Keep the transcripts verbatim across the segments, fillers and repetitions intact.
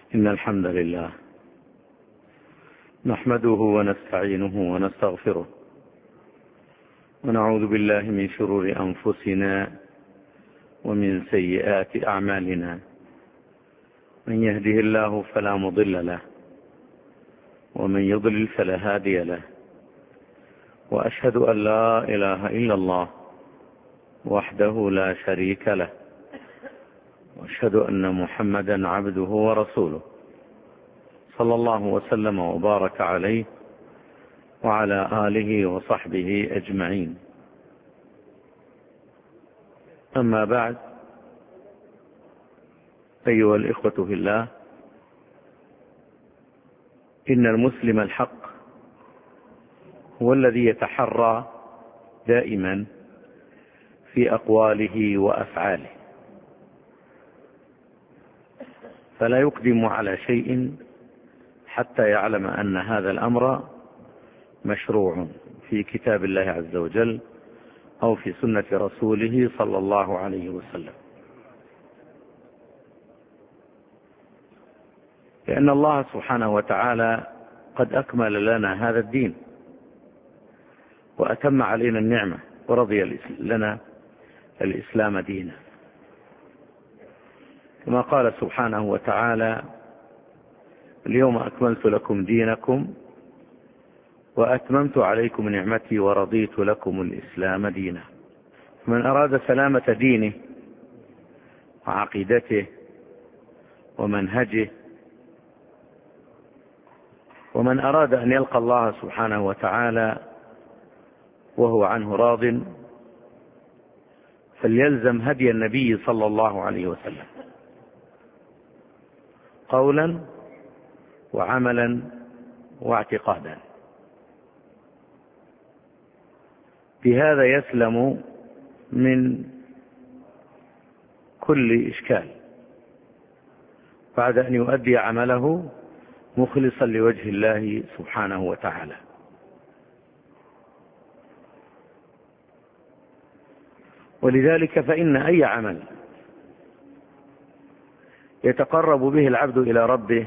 إن الحمد لله نحمده ونستعينه ونستغفره ونعوذ بالله من شرور أنفسنا ومن سيئات أعمالنا. من يهده الله فلا مضل له ومن يضلل فلا هادي له، وأشهد أن لا إله إلا الله وحده لا شريك له، وأشهد أن محمدا عبده ورسوله صلى الله وسلم وبارك عليه وعلى آله وصحبه أجمعين. أما بعد، أيها الإخوة في الله، إن المسلم الحق هو الذي يتحرى دائما في أقواله وأفعاله، فلا يقدم على شيء حتى يعلم أن هذا الأمر مشروع في كتاب الله عز وجل أو في سنة رسوله صلى الله عليه وسلم، لأن الله سبحانه وتعالى قد أكمل لنا هذا الدين وأتم علينا النعمة ورضي لنا الإسلام دينا، كما قال سبحانه وتعالى: اليوم أكملت لكم دينكم وأتممت عليكم نعمتي ورضيت لكم الإسلام دينا. من أراد سلامة دينه وعقيدته ومنهجه، ومن أراد أن يلقى الله سبحانه وتعالى وهو عنه راض، فليلزم هدي النبي صلى الله عليه وسلم قولا وعملا واعتقادا. بهذا يسلم من كل إشكال بعد أن يؤدي عمله مخلصا لوجه الله سبحانه وتعالى. ولذلك فإن أي عمل يتقرب به العبد إلى ربه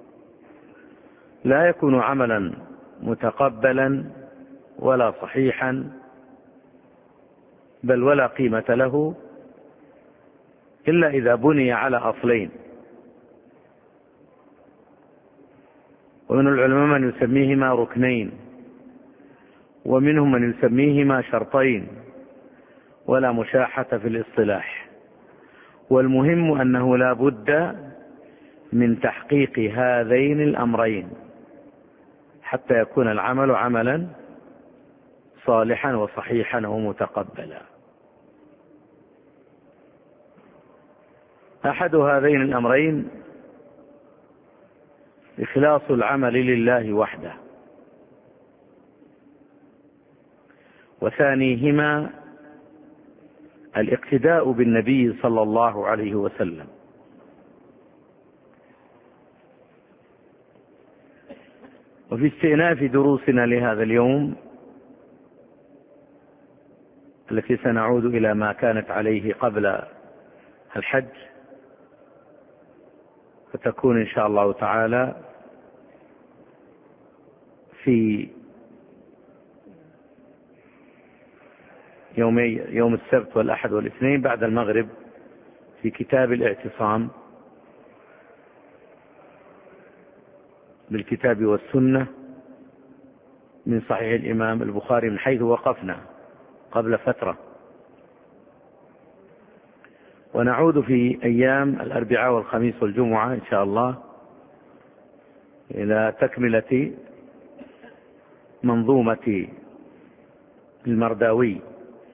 لا يكون عملا متقبلا ولا صحيحا، بل ولا قيمة له إلا إذا بني على أصلين. ومن العلماء من يسميهما ركنين، ومنهم من يسميهما شرطين، ولا مشاحة في الاصطلاح. والمهم أنه لا بد من تحقيق هذين الأمرين حتى يكون العمل عملا صالحا وصحيحا ومتقبلا. أحد هذين الأمرين إخلاص العمل لله وحده، وثانيهما الاقتداء بالنبي صلى الله عليه وسلم. وفي استئناف دروسنا لهذا اليوم التي سنعود إلى ما كانت عليه قبل الحج، فتكون إن شاء الله تعالى في يومي يوم السبت والأحد والاثنين بعد المغرب في كتاب الاعتصام بالكتاب والسنة من صحيح الإمام البخاري، من حيث وقفنا قبل فترة. ونعود في أيام الأربعاء والخميس والجمعة إن شاء الله إلى تكملة منظومة المرداوي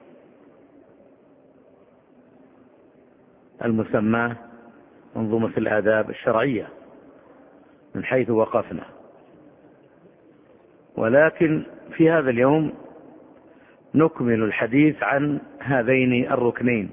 المسماة منظومة الآداب الشرعية من حيث وقفنا. ولكن في هذا اليوم نكمل الحديث عن هذين الركنين،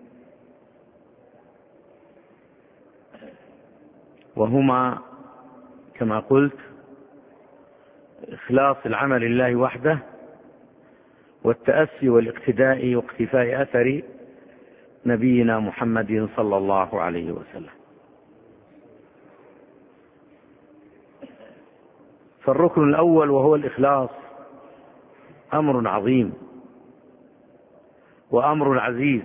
وهما كما قلت إخلاص العمل لله وحده، والتأسي والاقتداء واقتفاء أثر نبينا محمد صلى الله عليه وسلم. فالركن الأول وهو الإخلاص أمر عظيم وأمر عزيز،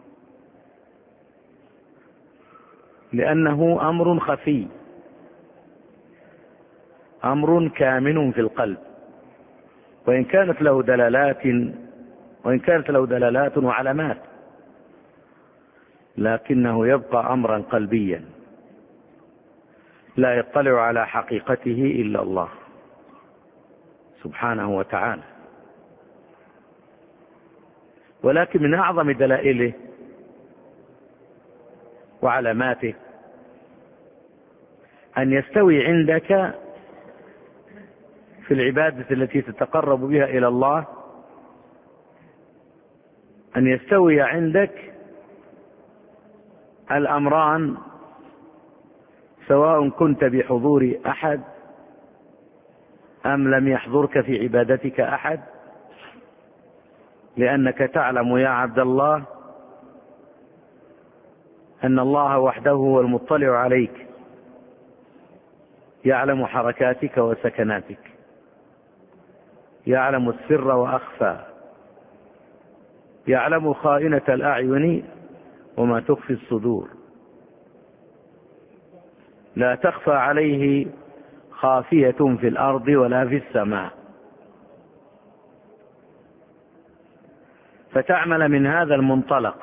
لأنه أمر خفي، أمر كامن في القلب، وإن كانت له دلالات وإن كانت له دلالات وعلامات، لكنه يبقى أمرا قلبيا لا يطلع على حقيقته إلا الله سبحانه وتعالى. ولكن من أعظم دلائله وعلاماته أن يستوي عندك في العبادة التي تتقرب بها إلى الله، أن يستوي عندك الأمران، سواء كنت بحضور أحد أم لم يحضرك في عبادتك أحد، لأنك تعلم يا عبد الله أن الله وحده هو المطلع عليك، يعلم حركاتك وسكناتك، يعلم السر وأخفى، يعلم خائنة الأعين وما تخفي الصدور، لا تخفى عليه خافية في الأرض ولا في السماء. فتعمل من هذا المنطلق،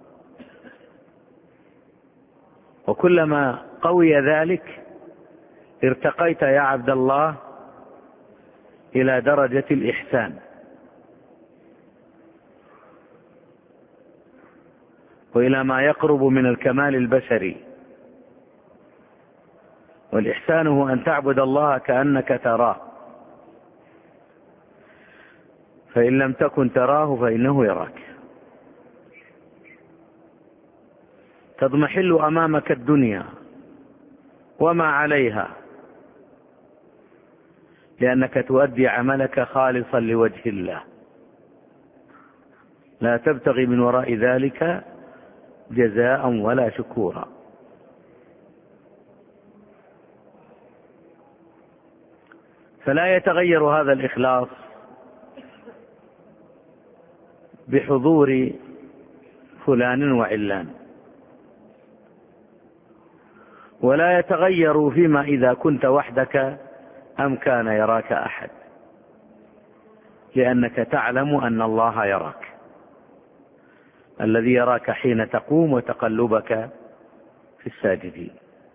وكلما قوي ذلك ارتقيت يا عبد الله إلى درجة الإحسان، وإلى ما يقرب من الكمال البشري. والإحسان هو أن تعبد الله كأنك تراه، فإن لم تكن تراه فإنه يراك. تضمحل أمامك الدنيا وما عليها، لأنك تؤدي عملك خالصا لوجه الله، لا تبتغي من وراء ذلك جزاء ولا شكورا. فلا يتغير هذا الإخلاص بحضور فلان وعلان، ولا يتغير فيما إذا كنت وحدك أم كان يراك أحد، لأنك تعلم أن الله يراك، الذي يراك حين تقوم وتقلبك في الساجدين.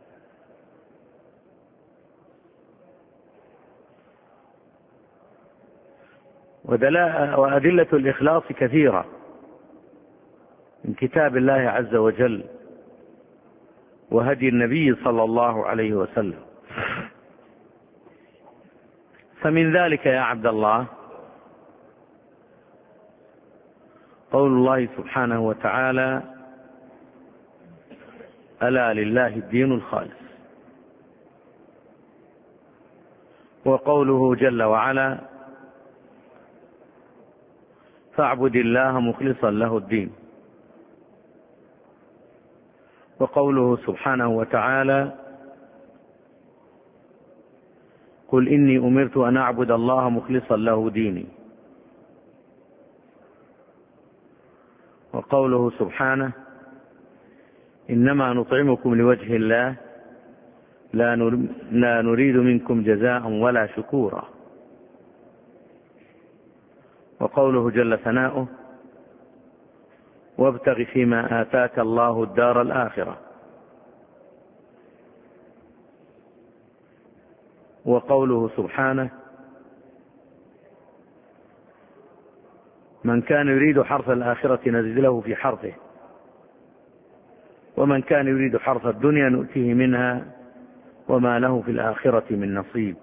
وأدلة الإخلاص كثيرة من كتاب الله عز وجل وهدي النبي صلى الله عليه وسلم. فمن ذلك يا عبد الله قول الله سبحانه وتعالى: ألا لله الدين الخالص. وقوله جل وعلا: فاعبد الله مخلصا له الدين. وقوله سبحانه وتعالى: قل إني أمرت أن أعبد الله مخلصا له ديني. وقوله سبحانه: إنما نطعمكم لوجه الله لا نريد منكم جزاء ولا شكورا. وقوله جل ثناؤه: وابتغ فيما آتاك الله الدار الآخرة. وقوله سبحانه: من كان يريد حرث الآخرة نزد له في حرثه ومن كان يريد حرث الدنيا نؤتيه منها وما له في الآخرة من نصيب.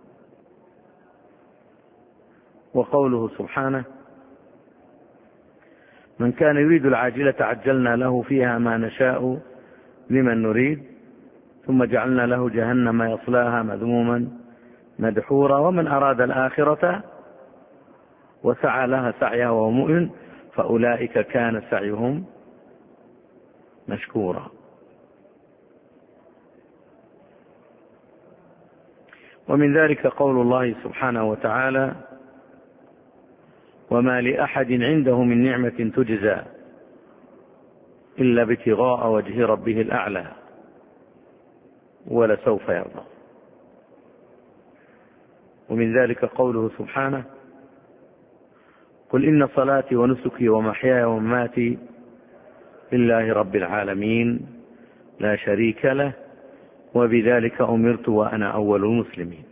وقوله سبحانه: من كان يريد العاجلة عجلنا له فيها ما نشاء لمن نريد ثم جعلنا له جهنم يصلاها مذموما مدحورا ومن أراد الآخرة وسعى لها سعيها وهو مؤمن فأولئك كان سعيهم مشكورا. ومن ذلك قول الله سبحانه وتعالى: وما لأحد عنده من نعمة تجزى إلا ابتغاء وجه ربه الأعلى ولسوف يرضى. ومن ذلك قوله سبحانه: قل إن صلاتي ونسكي ومحياي ومماتي لله رب العالمين لا شريك له وبذلك أمرت وأنا أول المسلمين.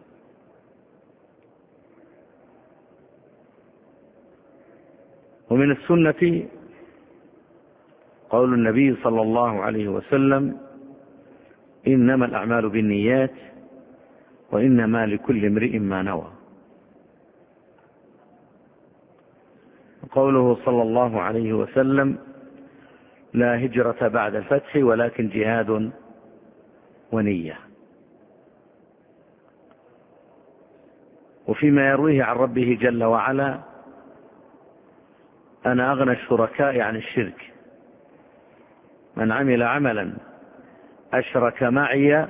ومن السنة قول النبي صلى الله عليه وسلم: إنما الأعمال بالنيات وإنما لكل امرئ ما نوى. قوله صلى الله عليه وسلم: لا هجرة بعد الفتح ولكن جهاد ونية. وفيما يرويه عن ربه جل وعلا: أنا أغنى الشركاء عن الشرك، من عمل عملا أشرك معي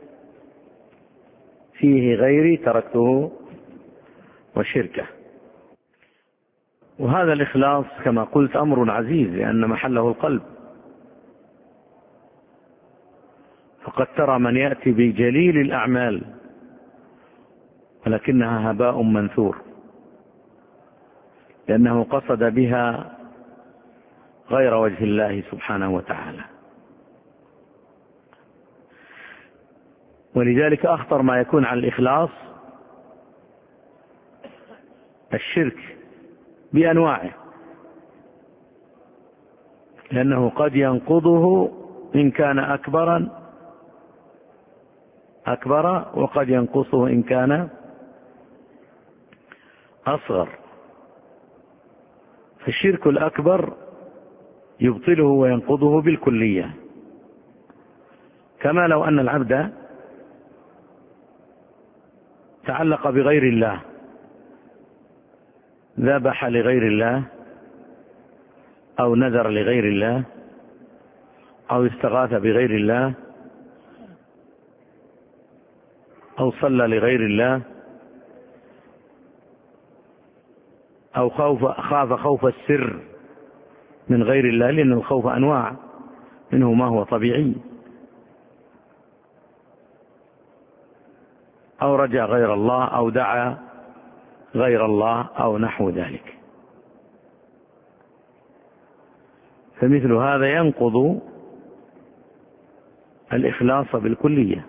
فيه غيري تركته وشركه. وهذا الإخلاص كما قلت أمر عزيز، لأن محله القلب. فقد ترى من يأتي بجليل الأعمال ولكنها هباء منثور، لأنه قصد بها غير وجه الله سبحانه وتعالى. ولذلك أخطر ما يكون على الإخلاص الشرك بأنواعه، لأنه قد ينقضه إن كان أكبرا أكبر وقد ينقصه إن كان أصغر. فالشرك الأكبر يبطله وينقضه بالكلية، كما لو أن العبد تعلق بغير الله، ذبح لغير الله أو نذر لغير الله أو استغاث بغير الله أو صلى لغير الله أو خوف خاف خوف السر من غير الله، لأن الخوف أنواع، منه ما هو طبيعي، أو رجع غير الله أو دعا غير الله أو نحو ذلك. فمثل هذا ينقض الإخلاص بالكلية.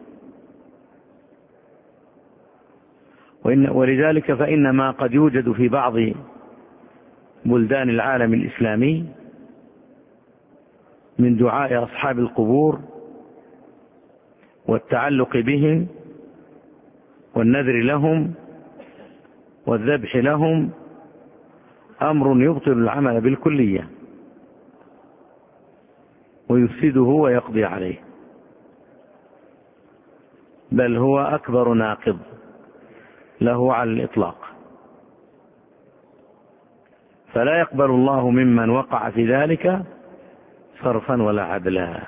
ولذلك فإن ما قد يوجد في بعض بلدان العالم الإسلامي من دعاء أصحاب القبور والتعلق بهم والنذر لهم والذبح لهم أمر يبطل العمل بالكلية ويفسده ويقضي عليه، بل هو أكبر ناقض له على الإطلاق. فلا يقبل الله ممن وقع في ذلك صرفا ولا عدلا،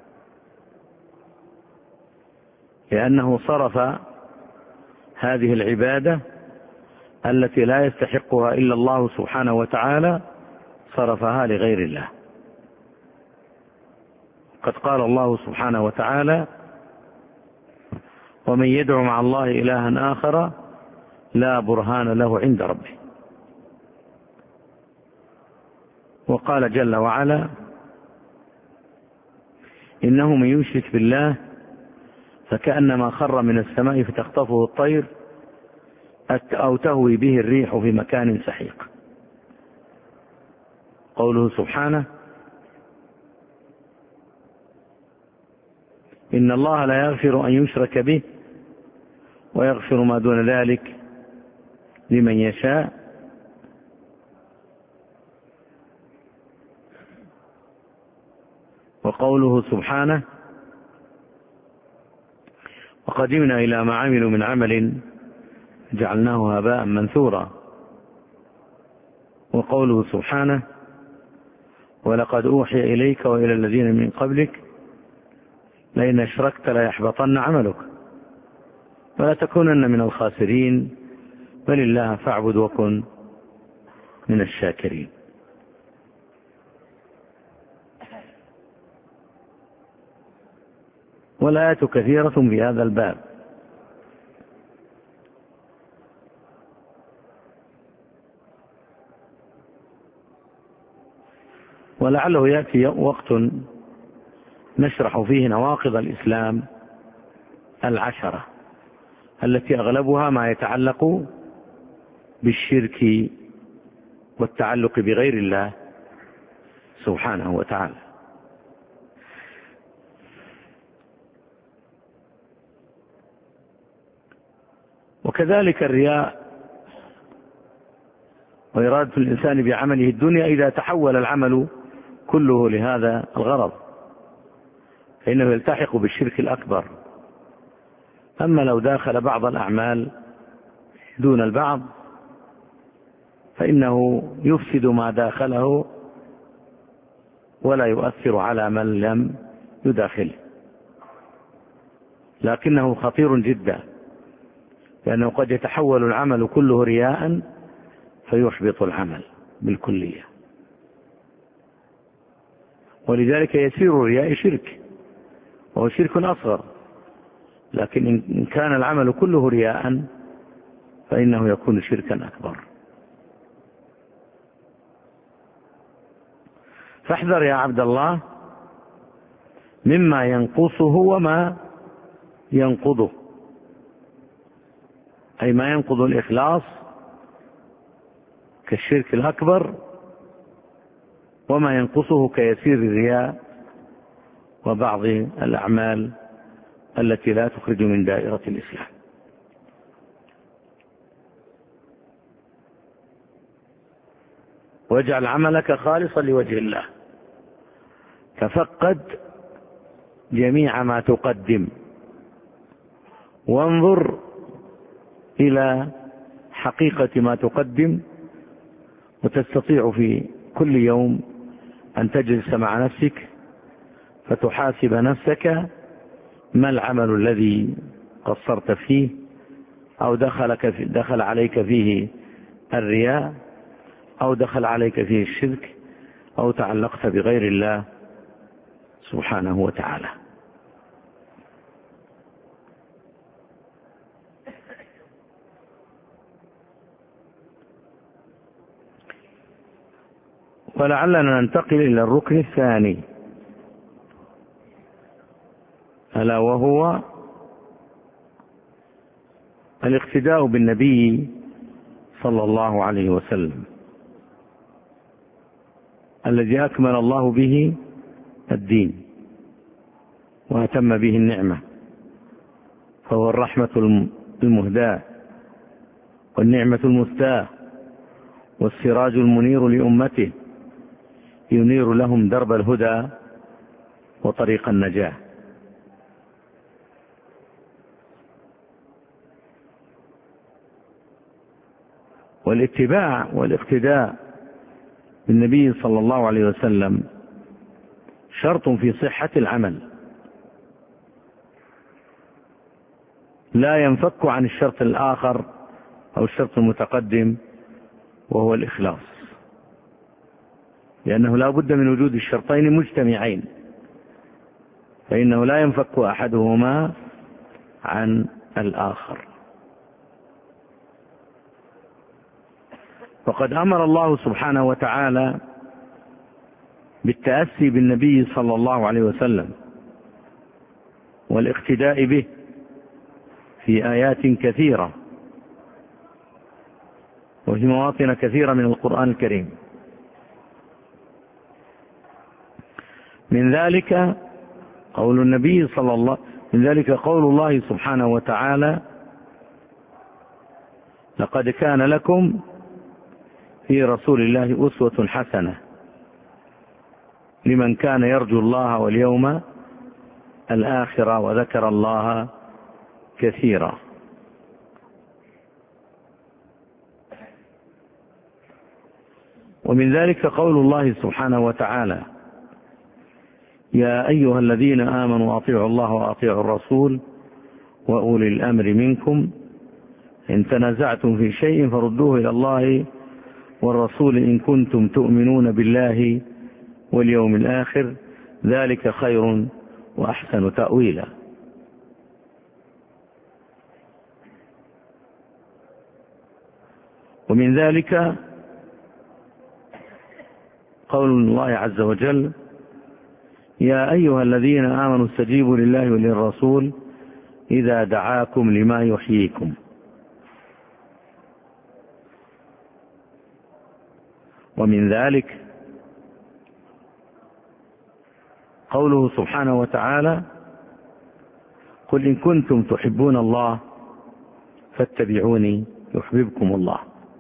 لأنه صرف هذه العبادة التي لا يستحقها إلا الله سبحانه وتعالى، صرفها لغير الله. قد قال الله سبحانه وتعالى: ومن يدعو مع الله إلها آخر لا برهان له عند ربه. وقال جل وعلا: إنه من يشرك بالله فكأنما خر من السماء فتخطفه الطير أو تهوي به الريح في مكان سحيق. قوله سبحانه: إن الله لا يغفر أن يشرك به ويغفر ما دون ذلك لمن يشاء. وقوله سبحانه: وقدمنا إلى ما عملوا من عمل جعلناه هباء منثورا. وقوله سبحانه: ولقد أوحي إليك وإلى الذين من قبلك لئن أشركت ليحبطن عملك ولا تكونن من الخاسرين، بل الله فاعبد وكن من الشاكرين. والآيات كثيرة في هذا الباب. ولعله يأتي وقت نشرح فيه نواقض الإسلام العشرة التي أغلبها ما يتعلق بالشرك والتعلق بغير الله سبحانه وتعالى. وكذلك الرياء وإرادة الإنسان بعمله الدنيا إذا تحول العمل كله لهذا الغرض فإنه يلتحق بالشرك الأكبر. أما لو داخل بعض الأعمال دون البعض فإنه يفسد ما داخله ولا يؤثر على من لم يداخله، لكنه خطير جدا، لأنه قد يتحول العمل كله رياء فيحبط العمل بالكلية. ولذلك يسير الرياء شرك، وهو شرك أصغر، لكن إن كان العمل كله رياء فإنه يكون شركا أكبر. فاحذر يا عبد الله مما ينقصه وما ينقضه، أي ما ينقض الإخلاص كالشرك الأكبر، وما ينقصه كيسير الرياء وبعض الأعمال التي لا تخرج من دائرة الإسلام. واجعل عملك خالصا لوجه الله، تفقد جميع ما تقدم، وانظر إلى حقيقة ما تقدم، وتستطيع في كل يوم أن تجلس مع نفسك فتحاسب نفسك ما العمل الذي قصرت فيه أو دخلك في دخل عليك فيه الرياء أو دخل عليك فيه الشرك أو تعلقت بغير الله سبحانه وتعالى. ولعلنا ننتقل إلى الركن الثاني، ألا وهو الاقتداء بالنبي صلى الله عليه وسلم الذي أكمل الله به الدين وأتم به النعمة، فهو الرحمة المهداة والنعمة المستاة والسراج المنير لأمته، ينير لهم درب الهدى وطريق النجاة. والاتباع والاقتداء بالنبي صلى الله عليه وسلم شرط في صحة العمل، لا ينفك عن الشرط الآخر أو الشرط المتقدم وهو الإخلاص، لأنه لا بد من وجود الشرطين مجتمعين، فإنه لا ينفك أحدهما عن الآخر. وقد أمر الله سبحانه وتعالى بالتأسي بالنبي صلى الله عليه وسلم والاقتداء به في آيات كثيرة وفي مواطن كثيرة من القرآن الكريم. من ذلك قول النبي صلى الله من ذلك قول الله سبحانه وتعالى: لقد كان لكم في رسول الله أسوة حسنة لمن كان يرجو الله واليوم الآخر وذكر الله كثيرا. ومن ذلك قول الله سبحانه وتعالى: يا أيها الذين آمنوا أطيعوا الله وأطيعوا الرسول وأولي الأمر منكم إن تنازعتم في شيء فردوه إلى الله والرسول إن كنتم تؤمنون بالله واليوم الآخر ذلك خير وأحسن تأويلا. ومن ذلك قول الله عز وجل يا أيها الذين آمنوا استجيبوا لله وللرسول إذا دعاكم لما يحييكم. ومن ذلك قوله سبحانه وتعالى قل إن كنتم تحبون الله فاتبعوني يحببكم الله.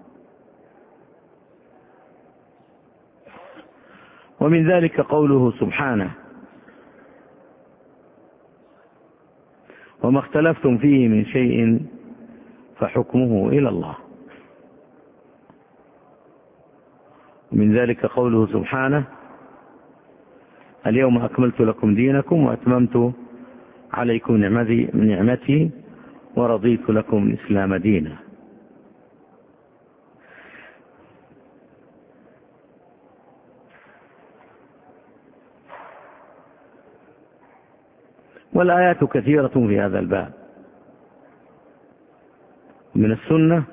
ومن ذلك قوله سبحانه وما اختلفتم فيه من شيء فحكمه إلى الله. ومن ذلك قوله سبحانه اليوم أكملت لكم دينكم وأتممت عليكم نعمتي ورضيت لكم الإسلام دينا. والآيات كثيرة في هذا الباب. من السنة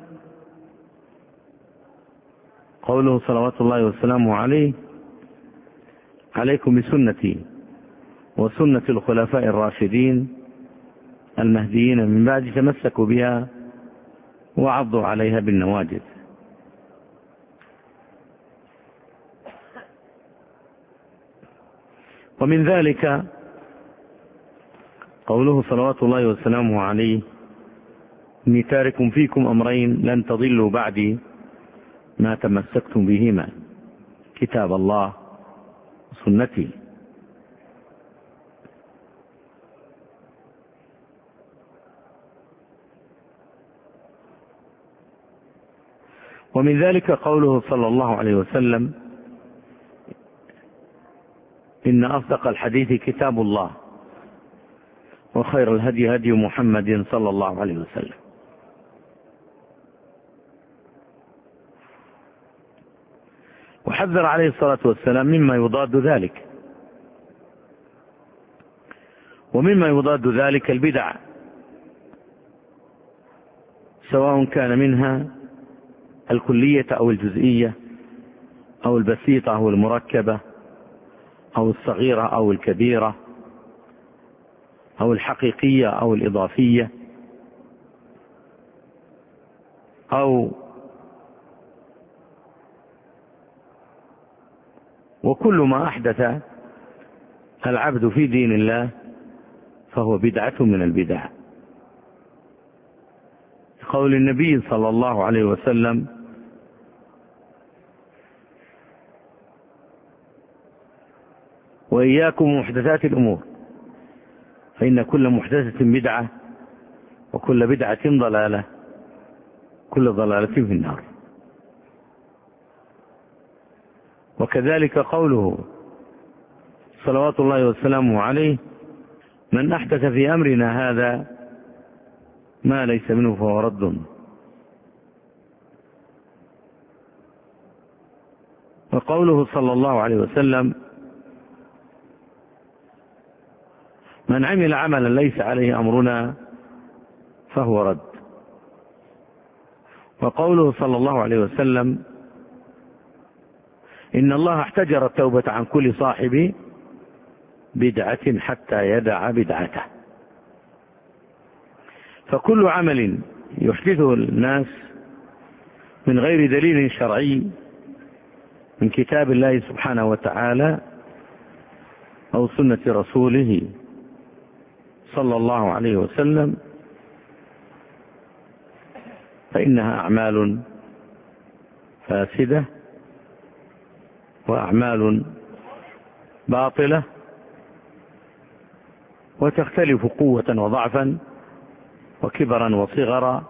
قوله صلوات الله وسلامه عليه عليكم بسنتي وسنة الخلفاء الراشدين المهديين من بعد تمسكوا بها وعضوا عليها بالنواجذ. ومن ذلك قوله صلوات الله وسلامه عليه إني تارك فيكم أمرين لن تضلوا بعدي ما تمسكتم بهما كتاب الله وسنتي. ومن ذلك قوله صلى الله عليه وسلم إن أصدق الحديث كتاب الله وخير الهدي هدي محمد صلى الله عليه وسلم. وحذر عليه الصلاة والسلام مما يضاد ذلك. ومما يضاد ذلك البدع سواء كان منها الكلية أو الجزئية أو البسيطة أو المركبة أو الصغيرة أو الكبيرة أو الحقيقية أو الإضافية أو وكل ما أحدث العبد في دين الله فهو بدعة من البدع. قول النبي صلى الله عليه وسلم وإياكم محدثات الأمور فإن كل محدثة بدعة وكل بدعة ضلالة كل ضلالة في النار. وكذلك قوله صلوات الله وسلامه عليه من أحدث في أمرنا هذا ما ليس منه فهو رد. وقوله صلى الله عليه وسلم من عمل عملا ليس عليه أمرنا فهو رد. وقوله صلى الله عليه وسلم إن الله احتجر التوبة عن كل صاحب بدعة حتى يدع بدعته. فكل عمل يحدثه الناس من غير دليل شرعي من كتاب الله سبحانه وتعالى أو سنة رسوله صلى الله عليه وسلم فإنها أعمال فاسدة وأعمال باطلة وتختلف قوة وضعفا وكبرا وصغرا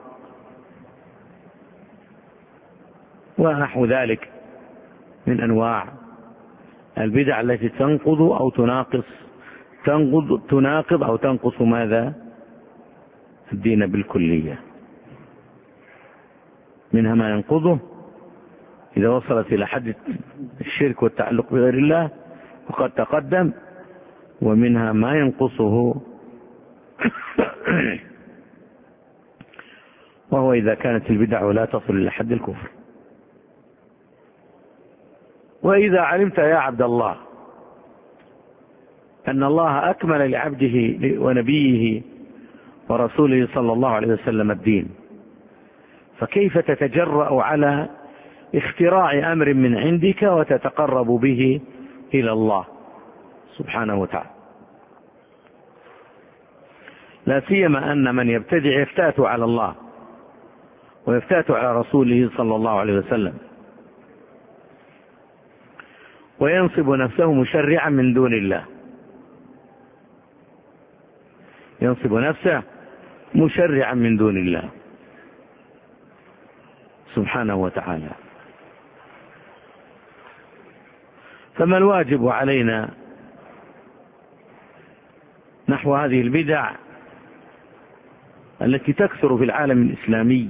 ونحو ذلك من أنواع البدع التي تنقض أو تناقص تنقض تناقض أو تنقص ماذا الدين بالكلية. منها ما ينقضه إذا وصلت إلى حد الشرك والتعلق بغير الله وقد تقدم، ومنها ما ينقصه وهو إذا كانت البدع لا تصل إلى حد الكفر. وإذا علمت يا عبد الله أن الله أكمل لعبده ونبيه ورسوله صلى الله عليه وسلم الدين، فكيف تتجرأ على اختراع أمر من عندك وتتقرب به إلى الله سبحانه وتعالى؟ لا سيما أن من يبتدع يفتات على الله ويفتات على رسوله صلى الله عليه وسلم، وينصب نفسه مشرعا من دون الله، ينصب نفسه مشرعا من دون الله سبحانه وتعالى. فما الواجب علينا نحو هذه البدع التي تكثر في العالم الإسلامي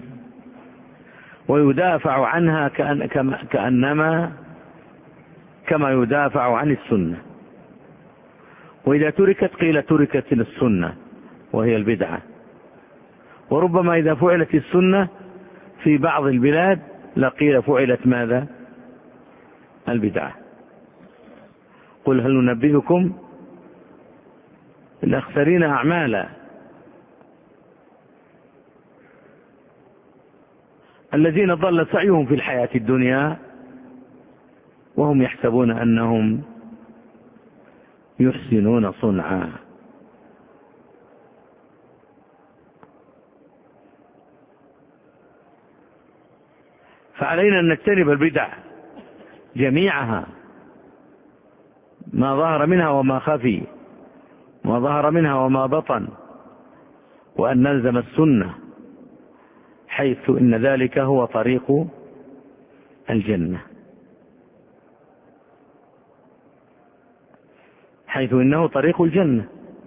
ويدافع عنها كأن كأنما كما يدافع عن السنة؟ وإذا تركت قيل تركت السنة وهي البدعة، وربما إذا فعلت السنة في بعض البلاد لقيل فعلت ماذا؟ البدعة. قل هل ننبئكم الأخسرين أعمالا الذين ضل سعيهم في الحياة الدنيا وهم يحسبون أنهم يحسنون صنعا. فعلينا أن نجتنب البدع جميعها، ما ظهر منها وما خفي، ما ظهر منها وما بطن، وأن نلزم السنة حيث إن ذلك هو طريق الجنة، حيث إنه طريق الجنة.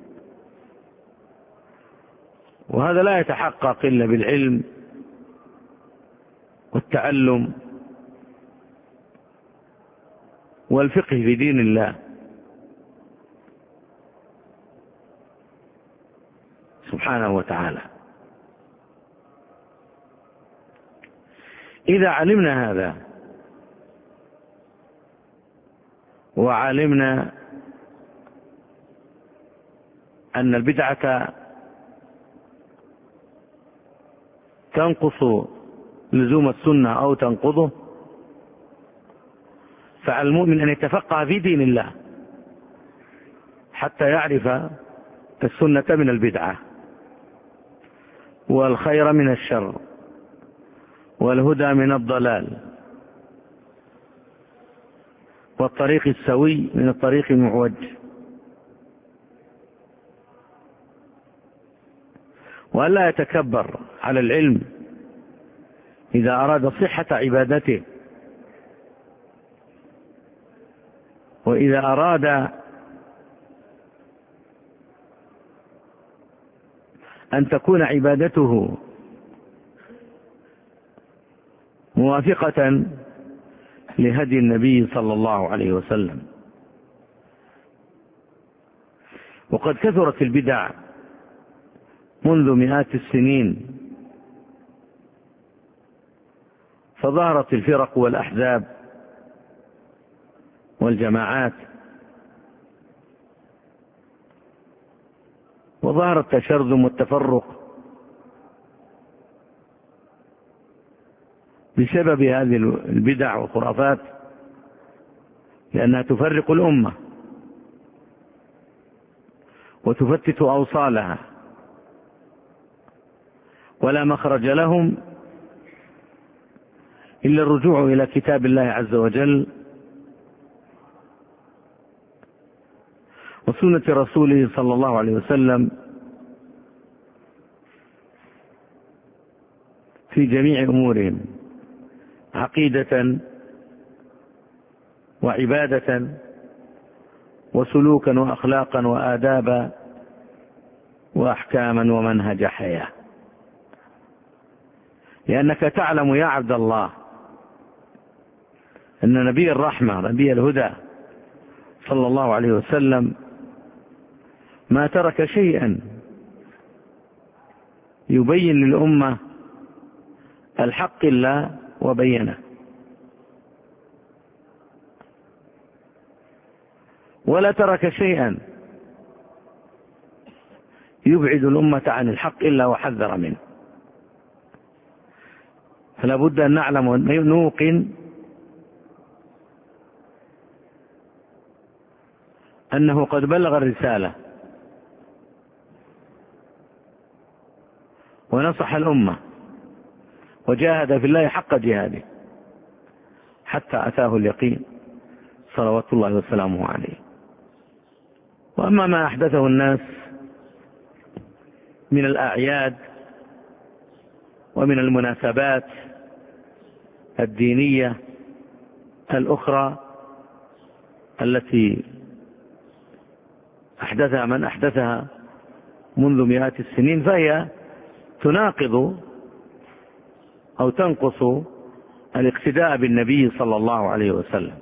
وهذا لا يتحقق إلا بالعلم والتعلم والفقه في دين الله سبحانه وتعالى. إذا علمنا هذا وعلمنا أن البدعة تنقص لزوم السنة أو تنقضه، فعلى المؤمن أن يتفقه في دين الله حتى يعرف السنة من البدعة والخير من الشر والهدى من الضلال والطريق السوي من الطريق المعوج. وألا يتكبر على العلم إذا أراد صحة عبادته، وإذا أراد أن تكون عبادته موافقة لهدي النبي صلى الله عليه وسلم. وقد كثرت البدع منذ مئات السنين، فظهرت الفرق والأحزاب والجماعات، وظهر التشرذم والتفرق بسبب هذه البدع والخرافات، لأنها تفرق الأمة وتفتت أوصالها، ولا مخرج لهم إلا الرجوع إلى كتاب الله عز وجل وسنة رسوله صلى الله عليه وسلم في جميع أمورهم، عقيدة وعبادة وسلوكا وأخلاقا وآدابا وأحكاما ومنهج حياة. لأنك تعلم يا عبد الله أن نبي الرحمة نبي الهدى صلى الله عليه وسلم ما ترك شيئا يبين للأمة الحق إلا وبينه، ولا ترك شيئا يبعد الأمة عن الحق إلا وحذر منه. فلا بد أن نعلم ونوقن أنه قد بلغ الرسالة ونصح الأمة وجاهد في الله حق جهاده حتى أتاه اليقين صلوات الله وسلامه عليه. وأما ما أحدثه الناس من الأعياد ومن المناسبات الدينية الأخرى التي أحدثها من أحدثها منذ مئات السنين، فهي تناقض أو تنقص الاقتداء بالنبي صلى الله عليه وسلم.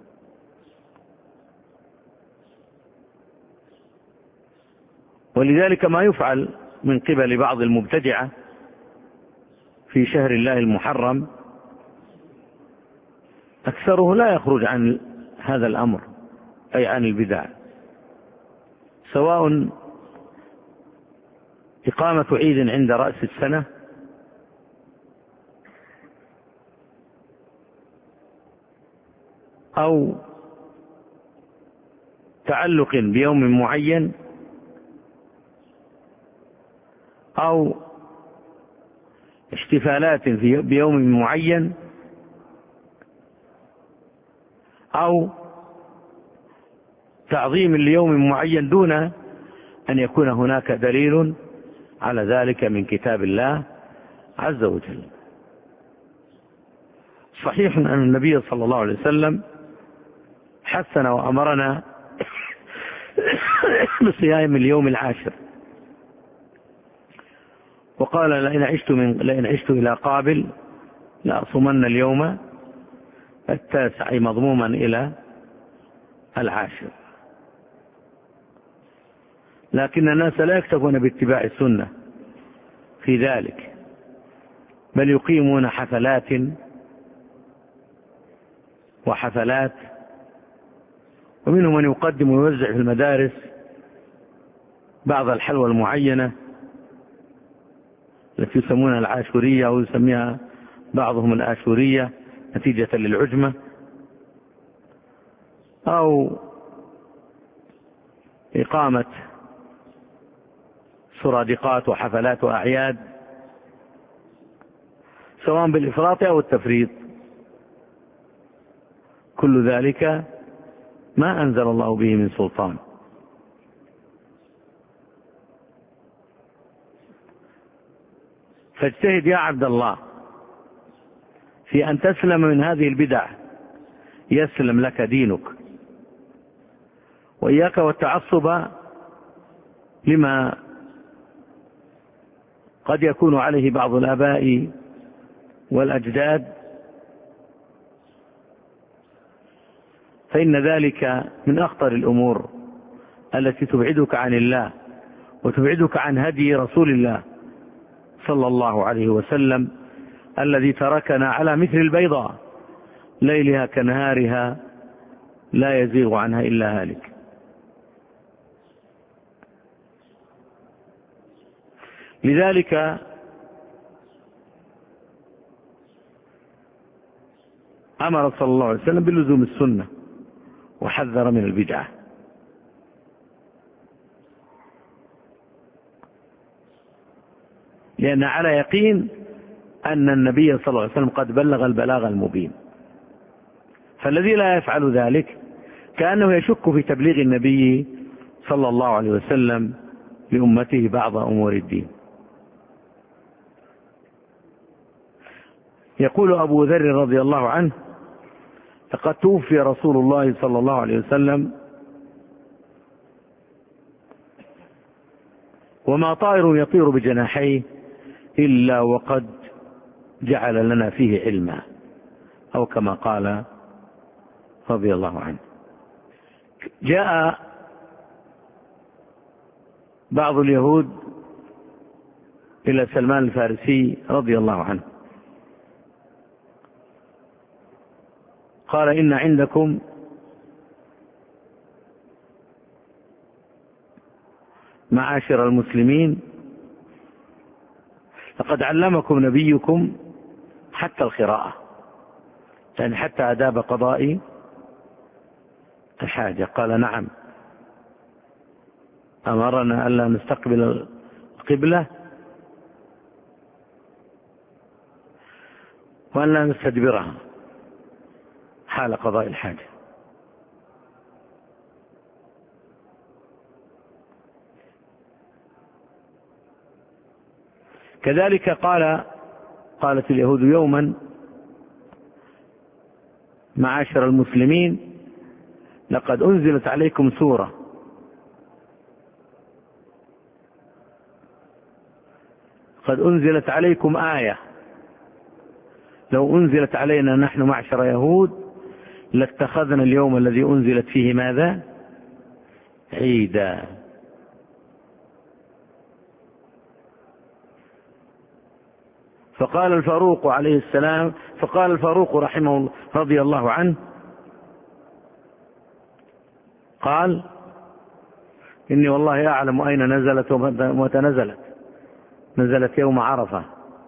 ولذلك ما يفعل من قبل بعض المبتدعة في شهر الله المحرم أكثره لا يخرج عن هذا الأمر، أي عن البدع، سواء إقامة عيد عند رأس السنة أو تعلق بيوم معين أو احتفالات بيوم معين أو تعظيم ليوم معين دون أن يكون هناك دليل على ذلك من كتاب الله عز وجل. صحيح أن النبي صلى الله عليه وسلم حثنا وأمرنا بصيام اليوم العاشر، وقال لئن عشت, من لئن عشت إلى قابل لأصومن اليوم التاسع، أي مضموما إلى العاشر. لكن الناس لا يكتفون باتباع السنة في ذلك، بل يقيمون حفلات وحفلات، ومنهم من يقدم ويوزع في المدارس بعض الحلوى المعينة التي يسمونها العاشورية أو يسميها بعضهم الآشورية نتيجة للعجمة، أو إقامة سرادقات وحفلات وأعياد، سواء بالإفراط أو التفريط. كل ذلك ما أنزل الله به من سلطان. فاجتهد يا عبد الله في أن تسلم من هذه البدع يسلم لك دينك، وإياك والتعصب لما قد يكون عليه بعض الآباء والأجداد، فإن ذلك من أخطر الأمور التي تبعدك عن الله وتبعدك عن هدي رسول الله صلى الله عليه وسلم الذي تركنا على مثل البيضاء ليلها كنهارها لا يزيغ عنها إلا هالك. لذلك أمر صلى الله عليه وسلم بلزوم السنة وحذر من البدعة. لأن على يقين أن النبي صلى الله عليه وسلم قد بلغ البلاغ المبين، فالذي لا يفعل ذلك كأنه يشك في تبليغ النبي صلى الله عليه وسلم لأمته بعض أمور الدين. يقول أبو ذر رضي الله عنه: لقد توفي رسول الله صلى الله عليه وسلم وما طائر يطير بجناحيه إلا وقد جعل لنا فيه علما، أو كما قال رضي الله عنه. جاء بعض اليهود إلى سلمان الفارسي رضي الله عنه، قال: إن عندكم معاشر المسلمين لقد علمكم نبيكم حتى القراءة، يعني حتى آداب قضاء الحاجة. قال: نعم، أمرنا ألا نستقبل القبلة وأن لا نستدبرها حال قضاء الحاجة. كذلك قال قالت اليهود يوما: معاشر المسلمين لقد أنزلت عليكم سورة قد أنزلت عليكم آية لو أنزلت علينا نحن معشر يهود لاتخذنا اليوم الذي أنزلت فيه ماذا؟ عيدا. فقال الفاروق عليه السلام فقال الفاروق رحمه الله رضي الله عنه، قال: إني والله أعلم أين نزلت ومتى نزلت. نزلت يوم عرفة،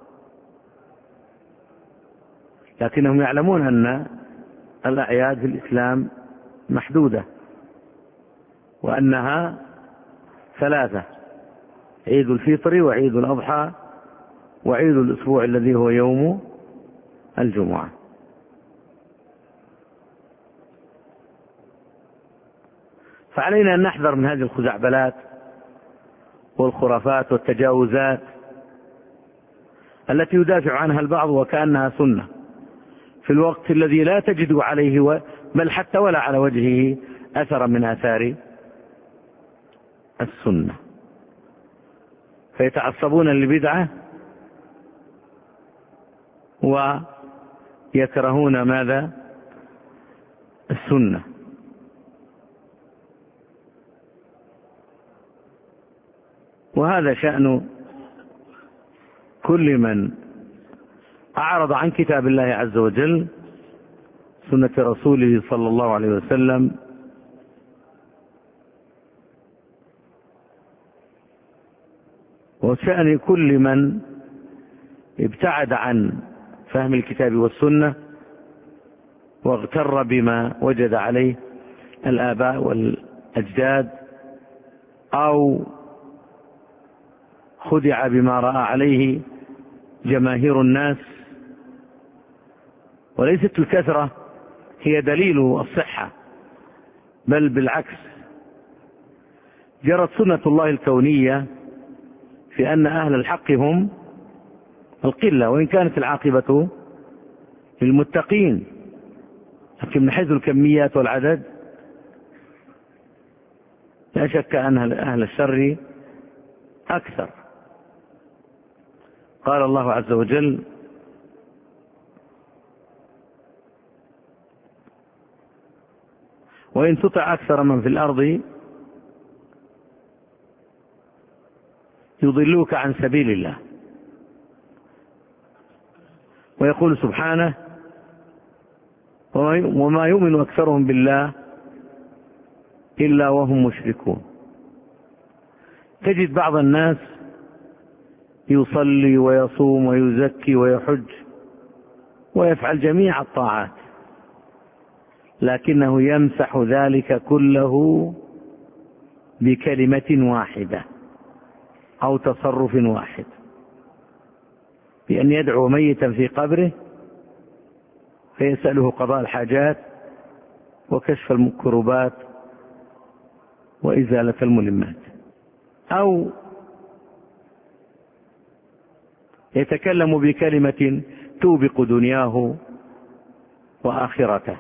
لكنهم يعلمون أن الأعياد في الإسلام محدودة، وأنها ثلاثة: عيد الفطر وعيد الأضحى وعيد الأسبوع الذي هو يوم الجمعة. فعلينا أن نحذر من هذه الخزعبلات والخرافات والتجاوزات التي يدافع عنها البعض وكأنها سنة، في الوقت الذي لا تجد عليه بل حتى ولا على وجهه أثرا من آثار السنة، فيتعصبون للبدعة ويكرهون ماذا؟ السنة. وهذا شأن كل من أعرض عن كتاب الله عز وجل، سنة رسوله صلى الله عليه وسلم، وشأن كل من ابتعد عن فهم الكتاب والسنة واغتر بما وجد عليه الآباء والأجداد، أو خدع بما رأى عليه جماهير الناس. وليست الكثرة هي دليل الصحة، بل بالعكس، جرت سنة الله الكونية في أن أهل الحق هم القلة، وإن كانت العاقبة للمتقين، لكن من حيث الكميات والعدد لا شك أن أهل الشر أكثر. قال الله عز وجل: وإن تطع أكثر من في الأرض يضلوك عن سبيل الله. ويقول سبحانه: وما يؤمن أكثرهم بالله إلا وهم مشركون. تجد بعض الناس يصلي ويصوم ويزكي ويحج ويفعل جميع الطاعات، لكنه يمسح ذلك كله بكلمة واحدة أو تصرف واحد، بأن يدعو ميتا في قبره فيسأله قضاء الحاجات وكشف الكربات وإزالة الملمات، أو يتكلم بكلمة توبق دنياه وآخرته،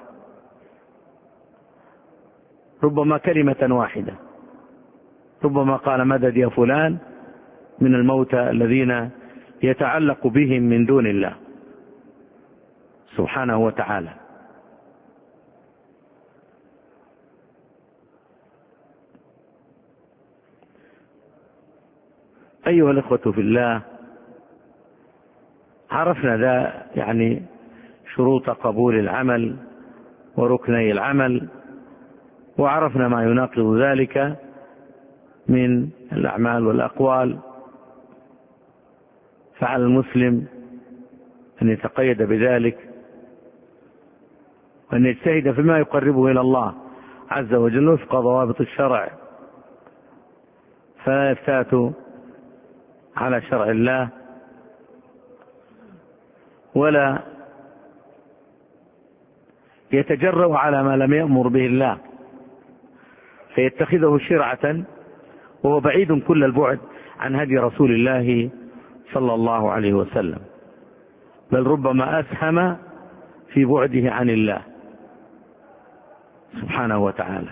ربما كلمة واحدة، ربما قال: مدد يا فلان، من الموتى الذين يتعلق بهم من دون الله، سبحانه وتعالى. أيها الإخوة في الله، عرفنا ذا يعني شروط قبول العمل وركني العمل، وعرفنا ما يناقض ذلك من الأعمال والأقوال، فعلى المسلم أن يتقيد بذلك وأن يجتهد فيما يقربه إلى الله عز وجل وفق ضوابط الشرع، فلا يفتات على شرع الله ولا يتجرأ على ما لم يأمر به الله فيتخذه شرعة، وهو بعيد كل البعد عن هدي رسول الله صلى الله عليه وسلم، بل ربما أسهم في بعده عن الله سبحانه وتعالى.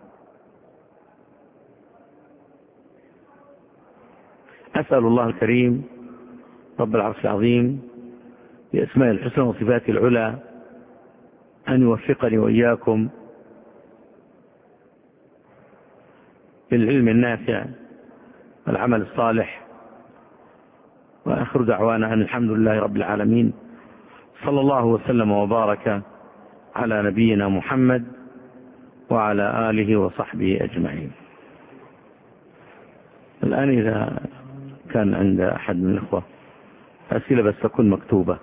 أسأل الله الكريم رب العرش العظيم بأسماء الحسنى وصفاته العلى أن يوفقني وإياكم بالعلم النافع والعمل الصالح، وآخر دعوانا أن الحمد لله رب العالمين، صلى الله وسلم وبارك على نبينا محمد وعلى آله وصحبه أجمعين. الآن إذا كان عند أحد من الإخوة أسئلة بس تكون مكتوبة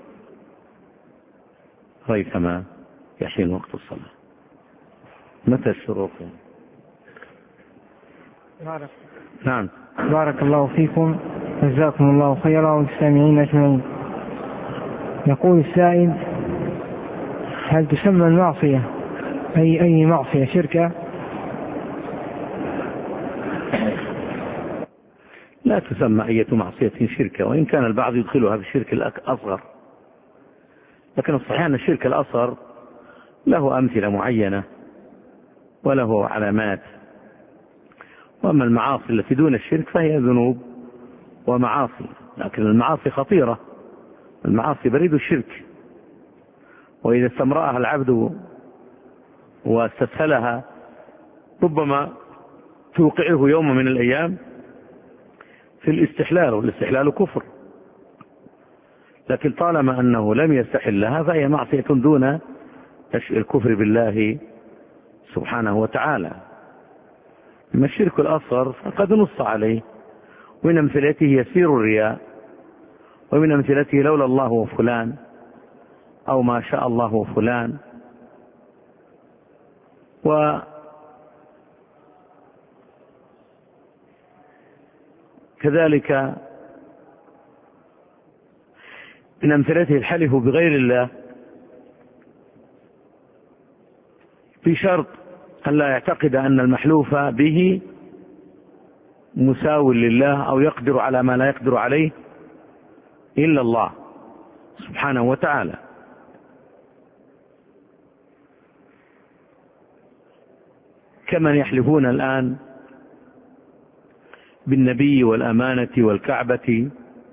ريثما يحين وقت الصلاة. متى الشروق؟ بارك. نعم. بارك الله فيكم، جزاكم الله خيرا والسامعين أجمعين. يقول السائل: هل تسمى المعصية أي أي معصية شركة؟ لا تسمى أي معصية شركة، وإن كان البعض يدخلها في الشرك الأصغر، لكن الصحيح أن الشرك الأصغر له أمثلة معينة وله علامات، وأما المعاصي التي دون الشرك فهي ذنوب ومعاصي، لكن المعاصي خطيرة، المعاصي بريد الشرك، وإذا استمرأها العبد واستسهلها ربما توقعه يوم من الأيام في الاستحلال، والاستحلال كفر، لكن طالما أنه لم يستحلها فهي معصية دون الكفر بالله سبحانه وتعالى. أما الشرك الأصغر فقد نص عليه، ومن أمثلته يسير الرياء، ومن أمثلته لولا الله وفلان أو ما شاء الله وفلان، وكذلك من أمثلته الحلف بغير الله بشرط أن لا يعتقد أن المحلوف به مساو لله أو يقدر على ما لا يقدر عليه إلا الله سبحانه وتعالى. كمن يحلفون الآن بالنبي والأمانة والكعبة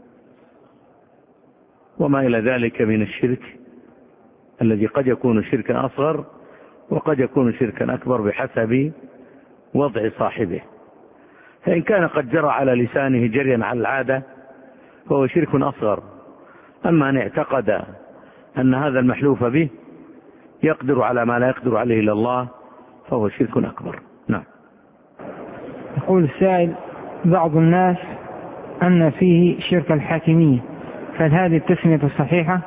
وما إلى ذلك من الشرك الذي قد يكون شركا أصغر وقد يكون شركا أكبر بحسب وضع صاحبه، فإن كان قد جرى على لسانه جريا على العادة فهو شرك أصغر، أما أن اعتقد أن هذا المحلوف به يقدر على ما لا يقدر عليه إلا الله فهو شرك أكبر. نعم. يقول السائل: بعض الناس أن فيه شرك الحاكمية، فهل هذه التسمية صحيحة؟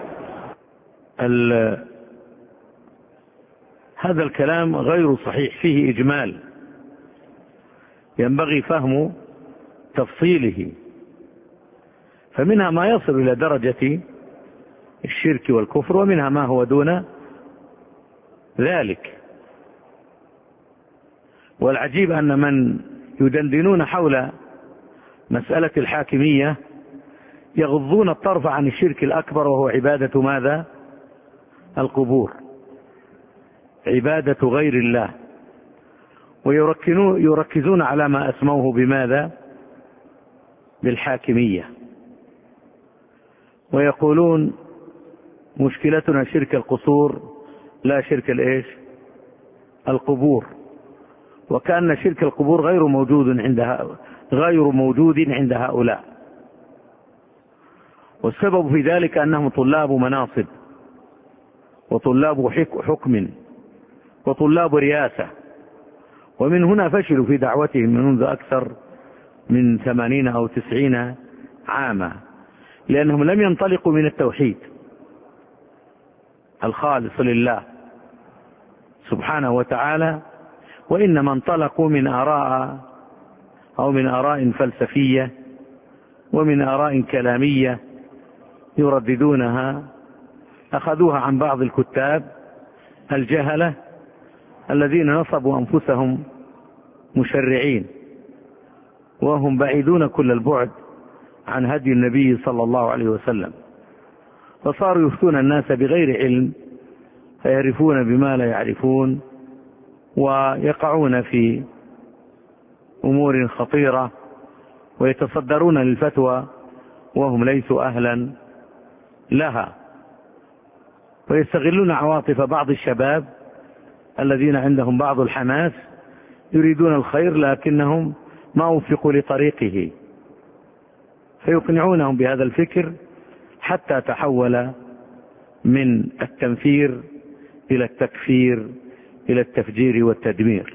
هذا الكلام غير صحيح، فيه إجمال ينبغي فهم تفصيله، فمنها ما يصل إلى درجة الشرك والكفر، ومنها ما هو دون ذلك. والعجيب أن من يدندنون حول مسألة الحاكمية يغضون الطرف عن الشرك الأكبر، وهو عبادة ماذا؟ القبور، عبادة غير الله، ويركزون على ما أسموه بماذا؟ بالحاكمية، ويقولون مشكلتنا شرك القصور لا شرك الايش القبور، وكأن شرك القبور غير موجود عند غير موجود عند هؤلاء. والسبب في ذلك أنهم طلاب مناصب وطلاب حكم وطلاب رياسة، ومن هنا فشلوا في دعوتهم منذ أكثر من ثمانين أو تسعين عاما، لأنهم لم ينطلقوا من التوحيد الخالص لله سبحانه وتعالى، وإنما انطلقوا من آراء أو من آراء فلسفية ومن آراء كلامية يرددونها، أخذوها عن بعض الكتاب الجهلة الذين نصبوا أنفسهم مشرعين، وهم بعيدون كل البعد عن هدي النبي صلى الله عليه وسلم، فصاروا يفتون الناس بغير علم، فيعرفون بما لا يعرفون، ويقعون في أمور خطيرة، ويتصدرون للفتوى وهم ليسوا أهلا لها، ويستغلون عواطف بعض الشباب الذين عندهم بعض الحماس يريدون الخير لكنهم ما وفقوا لطريقه، فيقنعونهم بهذا الفكر حتى تحول من التنفير إلى التكفير إلى التفجير والتدمير.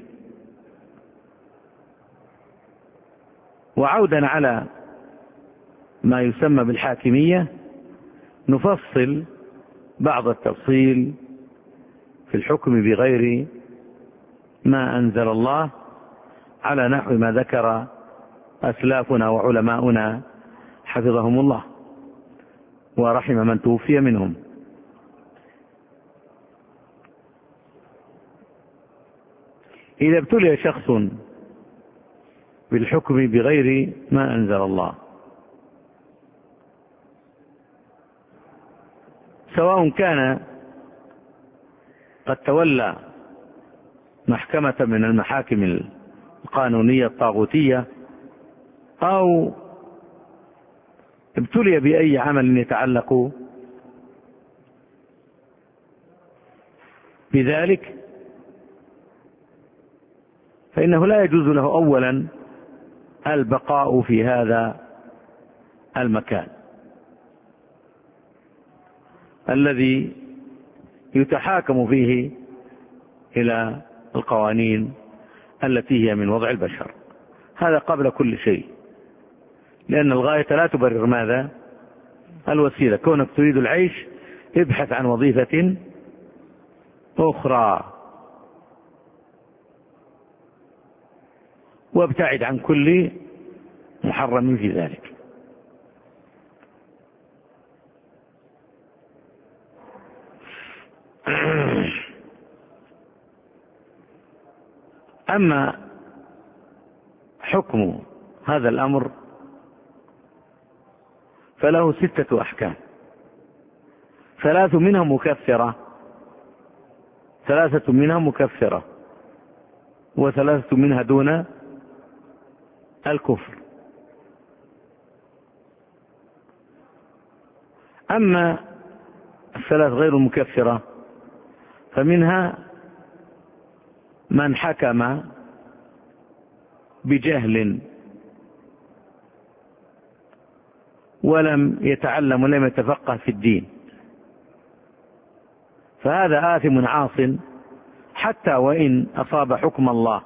وعودا على ما يسمى بالحاكمية، نفصل بعض التفصيل في الحكم بغير ما أنزل الله على نحو ما ذكر أسلافنا وعلماؤنا حفظهم الله ورحم من توفي منهم. إذا ابتلي شخص بالحكم بغير ما أنزل الله، سواء كان قد تولى محكمة من المحاكم القانونية الطاغوتية، أو ابتلي بأي عمل يتعلق بذلك، فإنه لا يجوز له أولا البقاء في هذا المكان الذي يتحاكم فيه إلى القوانين التي هي من وضع البشر، هذا قبل كل شيء، لأن الغاية لا تبرر ماذا؟ الوسيلة. كونك تريد العيش ابحث عن وظيفة أخرى وابتعد عن كل محرم في ذلك. أما حكم هذا الأمر فله ستة أحكام، ثلاث منها مكفرة ثلاثة منها مكفرة وثلاثة منها دون الكفر. أما الثلاث غير المكفرة فمنها من حكم بجهل ولم يتعلم ولم يتفقه في الدين، فهذا آثم عاص حتى وإن أصاب حكم الله،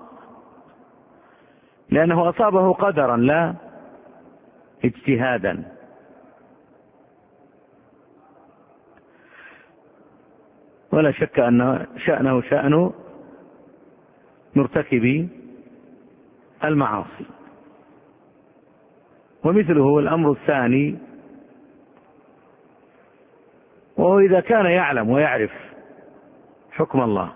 لأنه أصابه قدرا لا اجتهادا. ولا شك أن شأنه شأن مرتكبي المعاصي. ومثله الأمر الثاني، وهو إذا كان يعلم ويعرف حكم الله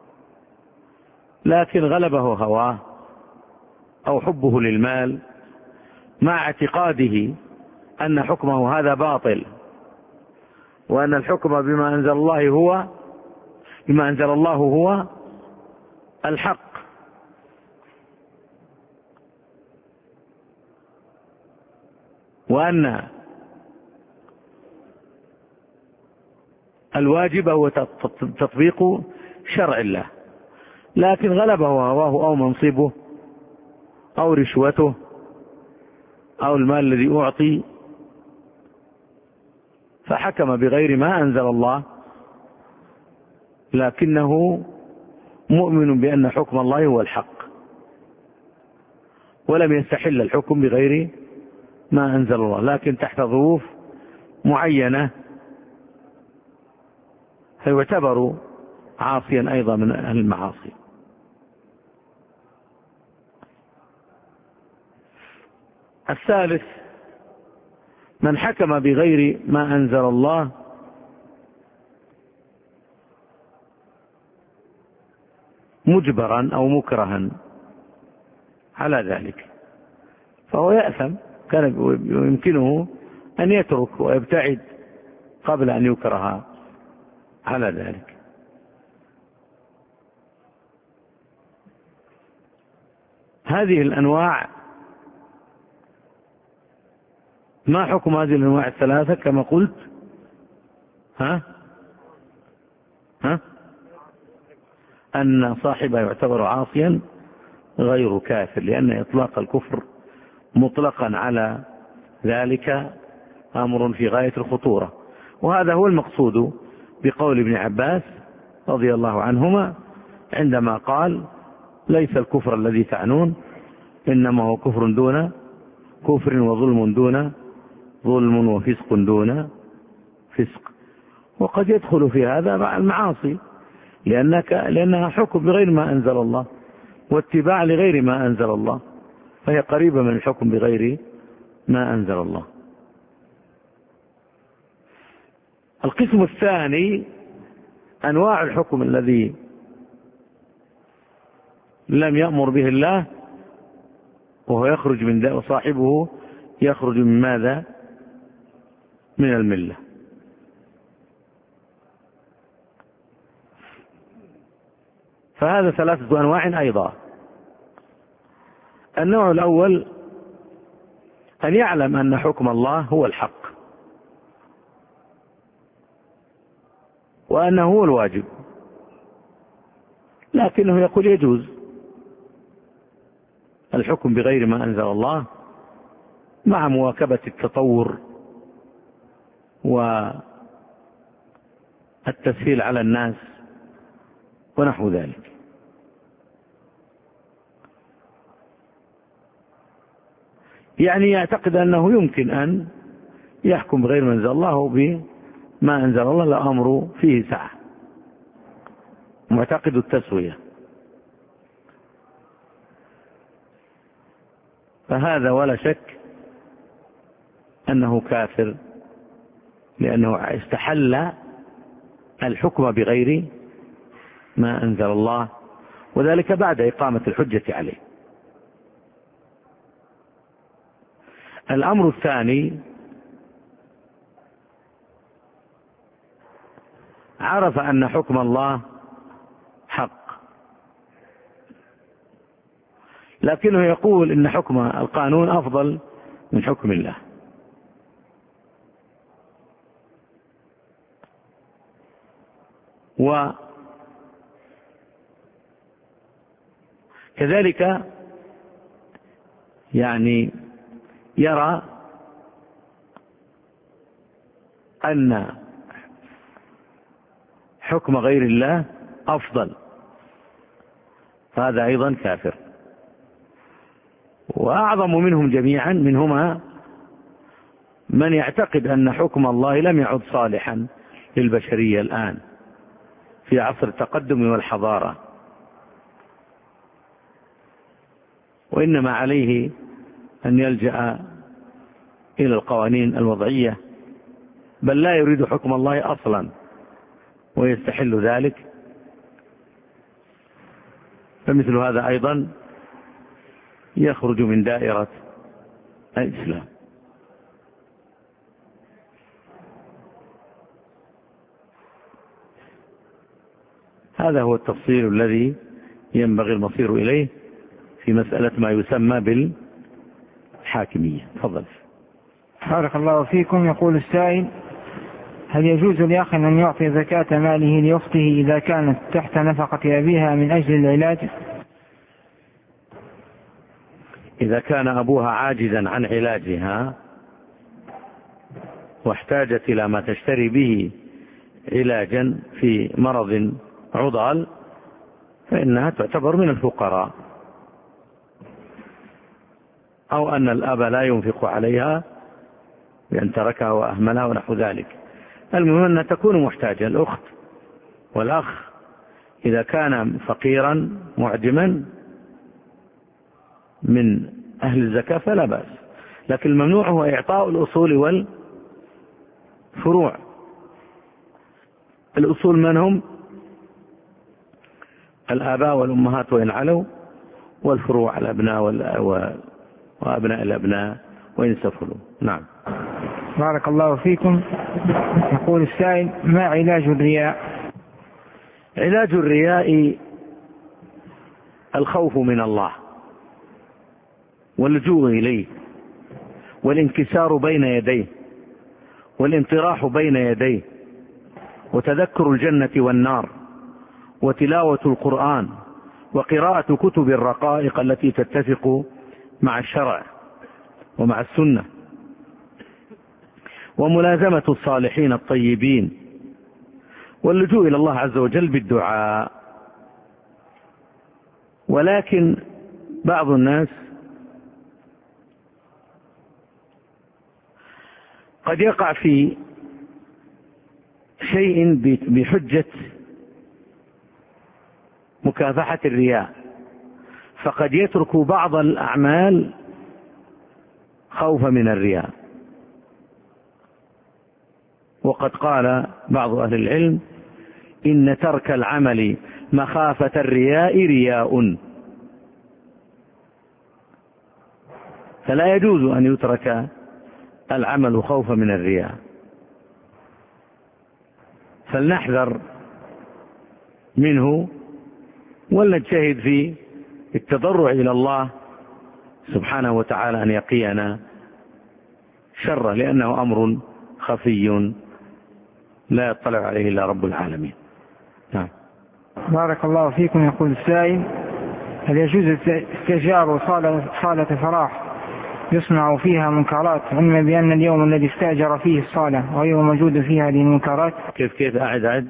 لكن غلبه هواه أو حبه للمال مع اعتقاده أن حكمه هذا باطل، وأن الحكم بما أنزل الله هو بما أنزل الله هو الحق، وأن الواجب هو تطبيق شرع الله، لكن غلبه هواه أو منصبه أو رشوته أو المال الذي أعطي فحكم بغير ما أنزل الله، لكنه مؤمن بأن حكم الله هو الحق، ولم يستحل الحكم بغير ما أنزل الله، لكن تحت ظروف معينة فيعتبر عاصيا أيضا من أهل المعاصي. الثالث من حكم بغير ما أنزل الله مجبرا أو مكرها على ذلك، فهو يأثم، كان يمكنه أن يترك ويبتعد قبل أن يكره على ذلك. هذه الأنواع، ما حكم هذه الأنواع الثلاثة كما قلت؟ ها ها أن صاحبها يعتبر عاصيا غير كافر، لأن إطلاق الكفر مطلقا على ذلك أمر في غاية الخطورة، وهذا هو المقصود بقول ابن عباس رضي الله عنهما عندما قال ليس الكفر الذي تعنون إنما هو كفر دون كفر وظلم دون ظلم وفسق دون فسق. وقد يدخل في هذا مع المعاصي، لأنك لأنها حكم بغير ما أنزل الله واتباع لغير ما أنزل الله، فهي قريبة من الحكم بغير ما أنزل الله. القسم الثاني أنواع الحكم الذي لم يأمر به الله وهو يخرج من ذلك، وصاحبه يخرج من ماذا؟ من الملة. فهذا ثلاثة أنواع أيضا. النوع الأول أن يعلم أن حكم الله هو الحق وأنه هو الواجب، لكنه يقول يجوز الحكم بغير ما أنزل الله مع مواكبة التطور والتسهيل على الناس ونحو ذلك. يعني يعتقد أنه يمكن أن يحكم بغير ما أنزل الله وبما أنزل الله الأمر فيه سعة، معتقد التسوية. فهذا ولا شك أنه كافر، لأنه استحل الحكم بغير ما أنزل الله، وذلك بعد إقامة الحجة عليه. الأمر الثاني عرف أن حكم الله حق، لكنه يقول إن حكم القانون أفضل من حكم الله، وكذلك يعني يرى أن حكم غير الله أفضل، فهذا أيضا كافر. وأعظم منهم جميعا منهما من يعتقد أن حكم الله لم يعد صالحا للبشرية الآن في عصر التقدم والحضارة، وإنما عليه أن يلجأ إلى القوانين الوضعية، بل لا يريد حكم الله أصلا ويستحل ذلك. فمثل هذا أيضا يخرج من دائرة الإسلام. هذا هو التفصيل الذي ينبغي المصير إليه في مسألة ما يسمى بالحاكمية. تفضل. بارك الله فيكم. يقول السائل: هل يجوز لأخ أن يعطي زكاة ماله لأخته إذا كانت تحت نفقة أبيها من أجل العلاج؟ إذا كان أبوها عاجزا عن علاجها واحتاجت إلى ما تشتري به علاجا في مرض عضال فإنها تعتبر من الفقراء، أو أن الأب لا ينفق عليها بأن تركها وأهملها ونحو ذلك. المهم أنها تكون محتاجة. الأخت والأخ إذا كان فقيرا معدما من أهل الزكاة فلا بأس، لكن الممنوع هو إعطاء الأصول والفروع. الأصول من هم؟ الآباء والأمهات وإن علوا، والفروع الأبناء وأبناء الأبناء وإن سفلوا. نعم. بارك الله فيكم. يقول السائل: ما علاج الرياء؟ علاج الرياء الخوف من الله واللجوء إليه والانكسار بين يديه والانطراح بين يديه وتذكر الجنة والنار وتلاوة القرآن وقراءة كتب الرقائق التي تتفق مع الشرع ومع السنة وملازمة الصالحين الطيبين واللجوء إلى الله عز وجل بالدعاء. ولكن بعض الناس قد يقع في شيء بحجة مكافحة الرياء، فقد يترك بعض الأعمال خوفا من الرياء. وقد قال بعض أهل العلم: إن ترك العمل مخافة الرياء رياء. فلا يجوز أن يترك العمل خوفا من الرياء، فلنحذر منه ولنجتهد في التضرع إلى الله سبحانه وتعالى أن يقينا شره، لأنه أمر خفي لا يطلع عليه إلا رب العالمين. نعم. بارك الله فيكم. يقول السائل: هل يجوز استئجار صالة, صالة فرح يصنع فيها منكرات، علما بأن اليوم الذي استأجر فيه الصالة غير موجود فيها هذه المنكرات؟ كيف كيف أعد أعد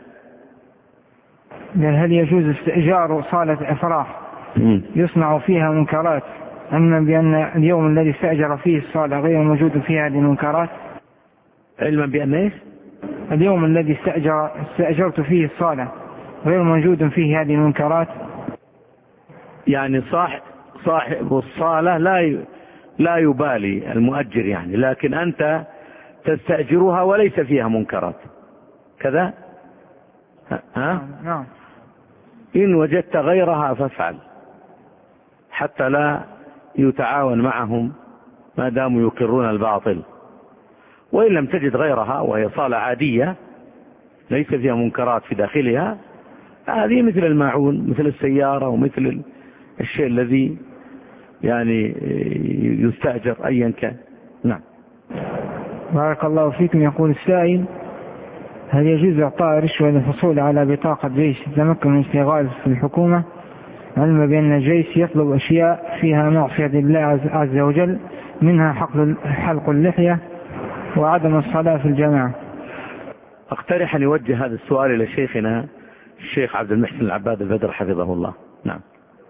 هل يجوز استئجار صالة فرح يصنع فيها منكرات، علما بأن اليوم الذي استأجر فيه الصالة غير موجود فيها هذه المنكرات؟ علما بأن إيش؟ اليوم الذي استأجر استأجرت فيه الصالة غير موجود فيه هذه المنكرات. يعني صاحب صاحب الصالة لا لا يبالي المؤجر يعني، لكن أنت تستأجرها وليس فيها منكرات كذا. ها؟ نعم. إن وجدت غيرها فافعل حتى لا يتعاون معهم ما داموا يقرون الباطل. وإن لم تجد غيرها وهي صالة عادية ليس فيها منكرات في داخلها، هذه مثل الماعون، مثل السيارة، ومثل الشيء الذي يعني يستأجر أيا كان. نعم. بارك الله فيكم. يقول السائل: هل يجوز إعطاء رشوة للحصول على بطاقة جيش تمكن من اشتغال في الحكومة، علما بأن الجيش يطلب أشياء فيها معصية لله عز وجل، منها حلق اللحية وعدم الصلاة في الجماعة؟ أقترح أن يوجه هذا السؤال إلى شيخنا الشيخ عبد المحسن العباد البدر حفظه الله. نعم.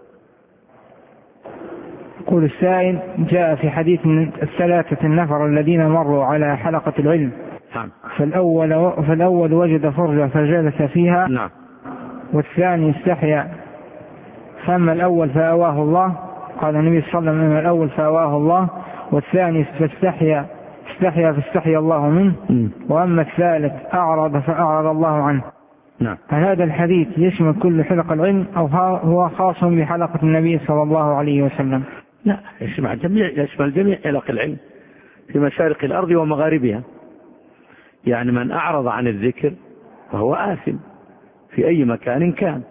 يقول السائل: جاء في حديث الثلاثة النفر الذين مروا على حلقة العلم، نعم. فالأول, فالأول وجد فرجة فجلس فيها، نعم. والثاني استحيا، فأما الأول فأواه الله، قال النبي صلى الله عليه وسلم: أما الأول فأواه الله، والثاني فاستحيا استحيا فاستحيا الله منه، وأما الثالث أعرض فأعرض الله عنه. نعم. هل هذا الحديث يشمل كل حلق العلم أو هو خاص بحلقة النبي صلى الله عليه وسلم؟ لا، يشمل جميع يشمل جميع حلق العلم في مشارق الأرض ومغاربها. يعني من أعرض عن الذكر فهو آثم في أي مكان كان،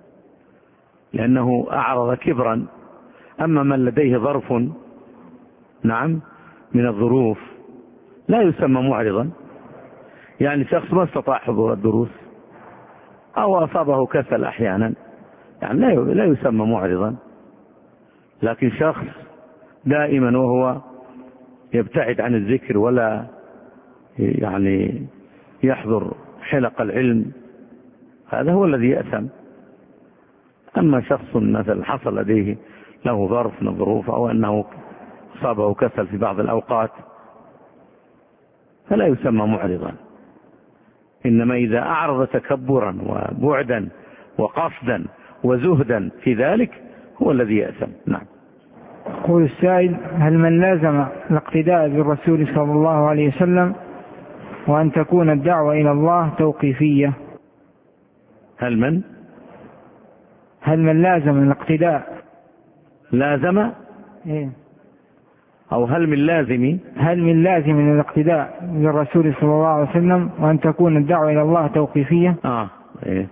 لأنه أعرض كبرا. أما من لديه ظرف نعم من الظروف لا يسمى معرضا، يعني شخص ما استطاع حضور الدروس أو أصابه كسل أحيانا، يعني لا يسمى معرضا. لكن شخص دائما وهو يبتعد عن الذكر ولا يعني يحضر حلق العلم، هذا هو الذي يأثم. أما شخص مثلا حصل لديه له ظرف من الظروف أو أنه أصابه كسل في بعض الأوقات فلا يسمى معرضا. إنما إذا أعرض تكبرا وبعدا وقصدا وزهدا في ذلك هو الذي يأثم. نعم. يقول السائل: هل من لازم الاقتداء بالرسول صلى الله عليه وسلم وأن تكون الدعوة إلى الله توقيفية؟ هل من هل من لازم الاقتداء لازم إيه؟ أو هل من لازم هل من لازم الاقتداء بالرسول صلى الله عليه وسلم وأن تكون الدعوة إلى الله توقيفية؟ آه إيه.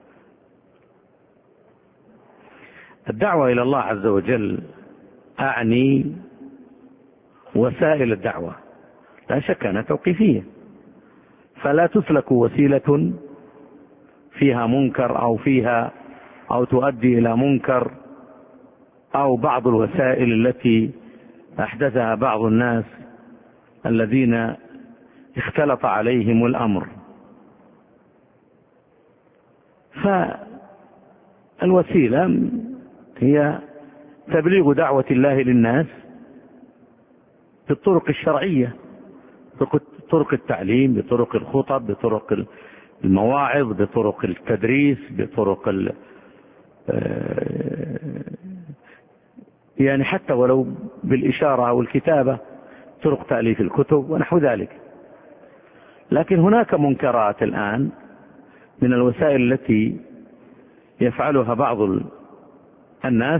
الدعوة إلى الله عز وجل أعني وسائل الدعوة لا شك أنها توقيفية، فلا تسلك وسيلة فيها منكر أو فيها أو تؤدي إلى منكر، أو بعض الوسائل التي أحدثها بعض الناس الذين اختلط عليهم الأمر. فالوسيلة هي تبليغ دعوة الله للناس بالطرق الشرعية، بطرق التعليم، بطرق الخطب، بطرق المواعظ، بطرق التدريس، بطرق ال يعني حتى ولو بالإشارة أو الكتابة، طرق تأليف الكتب ونحو ذلك. لكن هناك منكرات الآن من الوسائل التي يفعلها بعض الناس،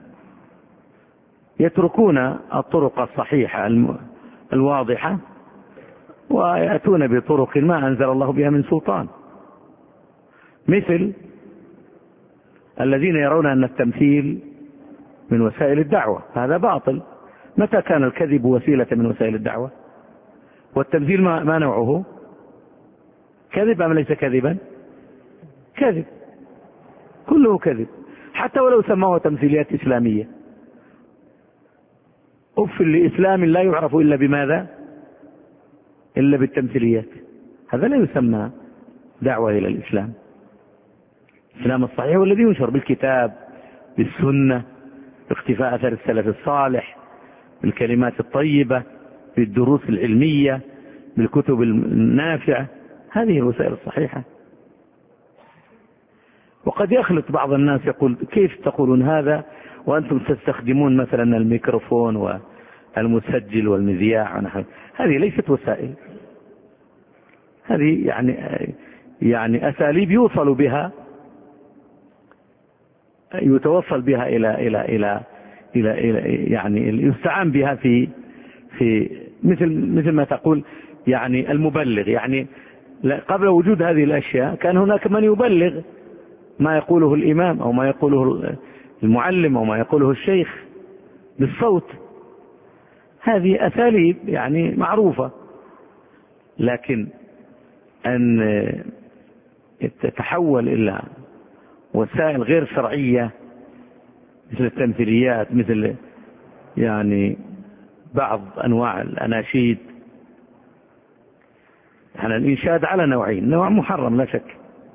يتركون الطرق الصحيحة الواضحة ويأتون بطرق ما أنزل الله بها من سلطان، مثل الذين يرون أن التمثيل من وسائل الدعوة. هذا باطل. متى كان الكذب وسيلة من وسائل الدعوة؟ والتمثيل ما نوعه؟ كذب أم ليس كذبا؟ كذب، كله كذب، حتى ولو سموه تمثيليات إسلامية. أف لإسلام لا يعرف إلا بماذا؟ إلا بالتمثيليات. هذا لا يسمى دعوة إلى الإسلام. الإسلام الصحيح هو الذي ينشر بالكتاب، بالسنة، باختفاء أثر السلف الصالح، بالكلمات الطيبة، بالدروس العلمية، بالكتب النافعة. هذه الوسائل الصحيحة. وقد يخلط بعض الناس يقول: كيف تقولون هذا وأنتم تستخدمون مثلا الميكروفون والمسجل والمذياع ونحن؟ هذه ليست وسائل، هذه يعني يعني أساليب يوصل بها يتوصل بها إلى إلى إلى إلى, إلى يعني يستعان بها في في مثل مثل ما تقول يعني المبلغ. يعني قبل وجود هذه الأشياء كان هناك من يبلغ ما يقوله الإمام أو ما يقوله المعلم أو ما يقوله الشيخ بالصوت. هذه أساليب يعني معروفة. لكن أن تتحول إلى وسائل غير شرعية مثل التمثيليات، مثل يعني بعض أنواع الأناشيد. يعني الإنشاد على نوعين: نوع محرم لا شك،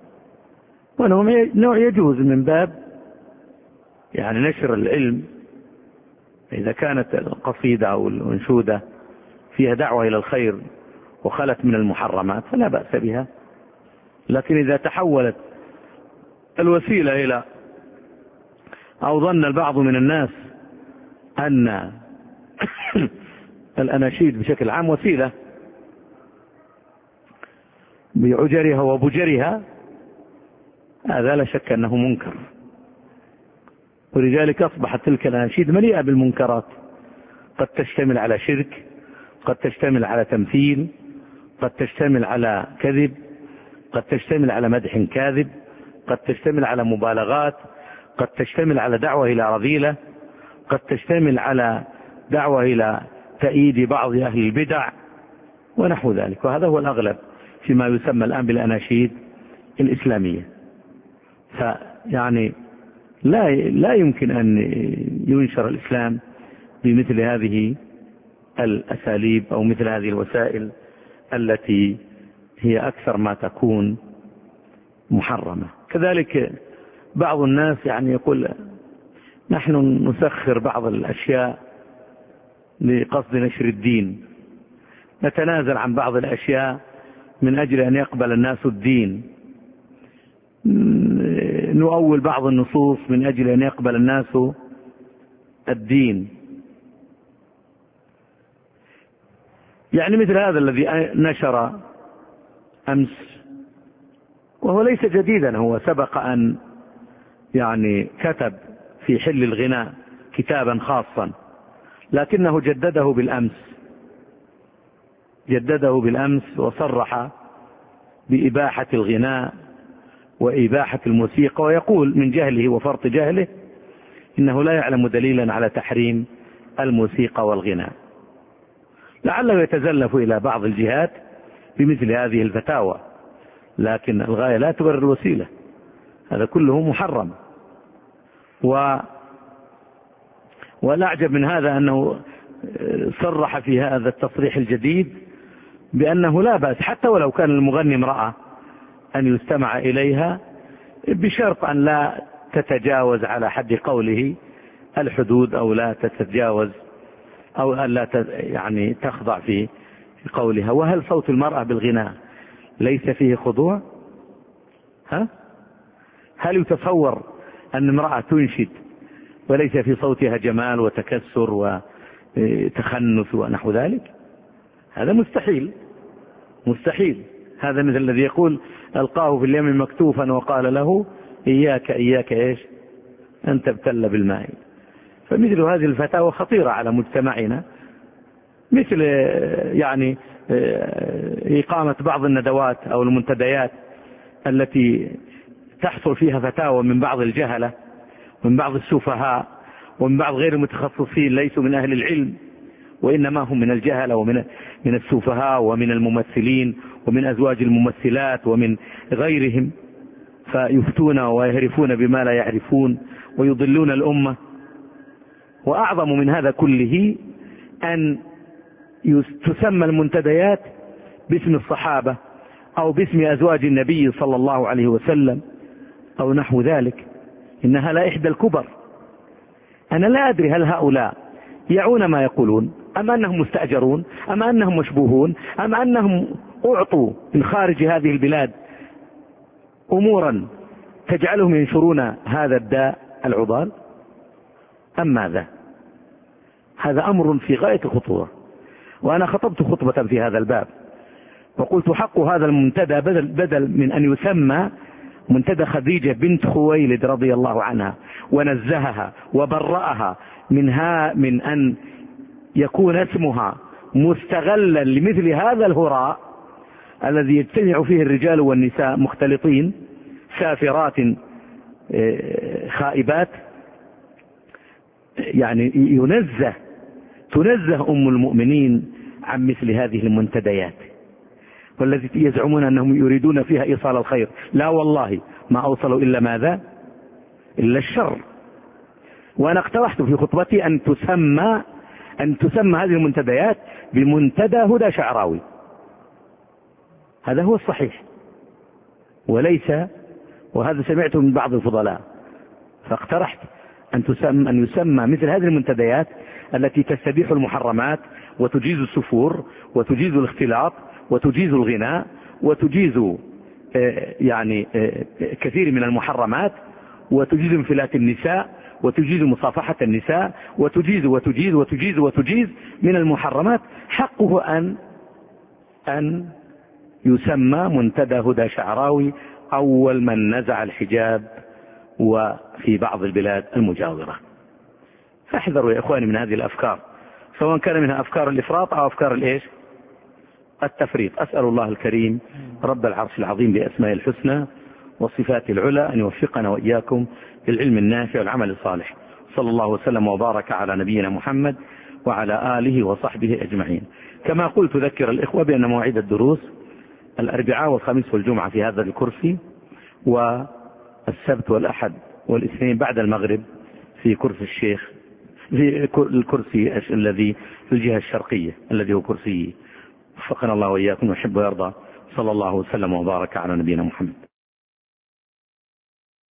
ونوع يجوز من باب يعني نشر العلم. إذا كانت القصيدة أو الأنشودة فيها دعوة إلى الخير وخلت من المحرمات فلا بأس بها. لكن إذا تحولت الوسيلة إلى أو ظن البعض من الناس أن الأناشيد بشكل عام وسيلة بعجرها وبجرها، هذا لا شك أنه منكر. ولذلك أصبحت تلك الأناشيد مليئة بالمنكرات، قد تشتمل على شرك، قد تشتمل على تمثيل، قد تشتمل على كذب، قد تشتمل على مدح كاذب، قد تشتمل على مبالغات، قد تشتمل على دعوة إلى رذيلة، قد تشتمل على دعوة إلى تأييد بعض أهل البدع ونحو ذلك. وهذا هو الأغلب فيما يسمى الآن بالأناشيد الإسلامية. فيعني لا لا يمكن أن ينشر الإسلام بمثل هذه الأساليب أو مثل هذه الوسائل التي هي أكثر ما تكون محرمة. كذلك بعض الناس يعني يقول نحن نسخر بعض الأشياء لقصد نشر الدين، نتنازل عن بعض الأشياء من أجل أن يقبل الناس الدين، نؤول بعض النصوص من أجل أن يقبل الناس الدين. يعني مثل هذا الذي نشر أمس، وهو ليس جديدا، هو سبق أن يعني كتب في حل الغناء كتابا خاصا، لكنه جدده بالأمس جدده بالأمس وصرح بإباحة الغناء وإباحة الموسيقى، ويقول من جهله وفرط جهله إنه لا يعلم دليلا على تحريم الموسيقى والغناء. لعله يتزلف إلى بعض الجهات بمثل هذه الفتاوى، لكن الغاية لا تبرر الوسيلة، هذا كله محرم. و والأعجب من هذا أنه صرح في هذا التصريح الجديد بأنه لا بأس حتى ولو كان المغني امرأة أن يستمع إليها، بشرط أن لا تتجاوز على حد قوله الحدود، أو لا تتجاوز أو أن لا يعني تخضع في قولها. وهل صوت المرأة بالغناء ليس فيه خضوع؟ ها؟ هل يتصور أن امرأة تنشد وليس في صوتها جمال وتكسر وتخنث ونحو ذلك؟ هذا مستحيل مستحيل. هذا مثل الذي يقول ألقاه في اليم مكتوفا وقال له إياك إياك إيش أن تبتل بالماء. فمثل هذه الفتاوى خطيرة على مجتمعنا، مثل يعني إقامة بعض الندوات أو المنتديات التي تحصل فيها فتاوى من بعض الجهلة ومن بعض السفهاء ومن بعض غير المتخصصين ليسوا من أهل العلم، وإنما هم من الجهلة ومن من السفهاء ومن الممثلين ومن أزواج الممثلات ومن غيرهم، فيفتون ويهرفون بما لا يعرفون ويضلون الأمة. وأعظم من هذا كله أن تسمى المنتديات باسم الصحابة أو باسم أزواج النبي صلى الله عليه وسلم أو نحو ذلك. إنها لا إحدى الكبر. أنا لا أدري هل هؤلاء يعون ما يقولون أم أنهم مستأجرون أم أنهم مشبوهون أم أنهم أعطوا من خارج هذه البلاد أمورا تجعلهم ينشرون هذا الداء العضال أم ماذا؟ هذا أمر في غاية الخطورة. وأنا خطبت خطبة في هذا الباب وقلت حق هذا المنتدى بدل, بدل من أن يسمى منتدى خديجة بنت خويلد رضي الله عنها ونزهها وبرأها منها من أن يكون اسمها مستغلا لمثل هذا الهراء الذي يجتمع فيه الرجال والنساء مختلطين سافرات خائبات. يعني ينزه تنزه أم المؤمنين عن مثل هذه المنتديات، والذي يزعمون أنهم يريدون فيها إيصال الخير. لا والله ما أوصلوا إلا ماذا؟ إلا الشر. وأنا اقترحت في خطبتي أن تسمى أن تسمى هذه المنتديات بمنتدى هدى شعراوي، هذا هو الصحيح، وليس وهذا سمعته من بعض الفضلاء. فاقترحت أن تسمى أن يسمى مثل هذه المنتديات التي تستبيح المحرمات وتجيز السفور وتجيز الاختلاط وتجيز الغناء وتجيز يعني كثير من المحرمات وتجيز انفلات النساء وتجيز مصافحة النساء وتجيز وتجيز وتجيز وتجيز من المحرمات. حقه أن أن يسمى منتدى هدى شعراوي أول من نزع الحجاب وفي بعض البلاد المجاورة. فاحذروا يا إخواني من هذه الأفكار، سواء كان منها أفكار الإفراط أو أفكار الإيش التفريط. أسأل الله الكريم رب العرش العظيم بأسماء الحسنى والصفات العلى أن يوفقنا وإياكم للعلم النافع والعمل الصالح. صلى الله وسلم وبارك على نبينا محمد وعلى آله وصحبه أجمعين. كما قلت أذكر الإخوة بأن مواعيد الدروس الأربعاء والخميس والجمعة في هذا الكرسي، والسبت والأحد والاثنين بعد المغرب في كرسي الشيخ، في الكرسي الذي في الجهة الشرقية الذي هو كرسي. وفقنا الله وإياكم ويحب ويرضى. صلى الله وسلم وبارك على نبينا محمد.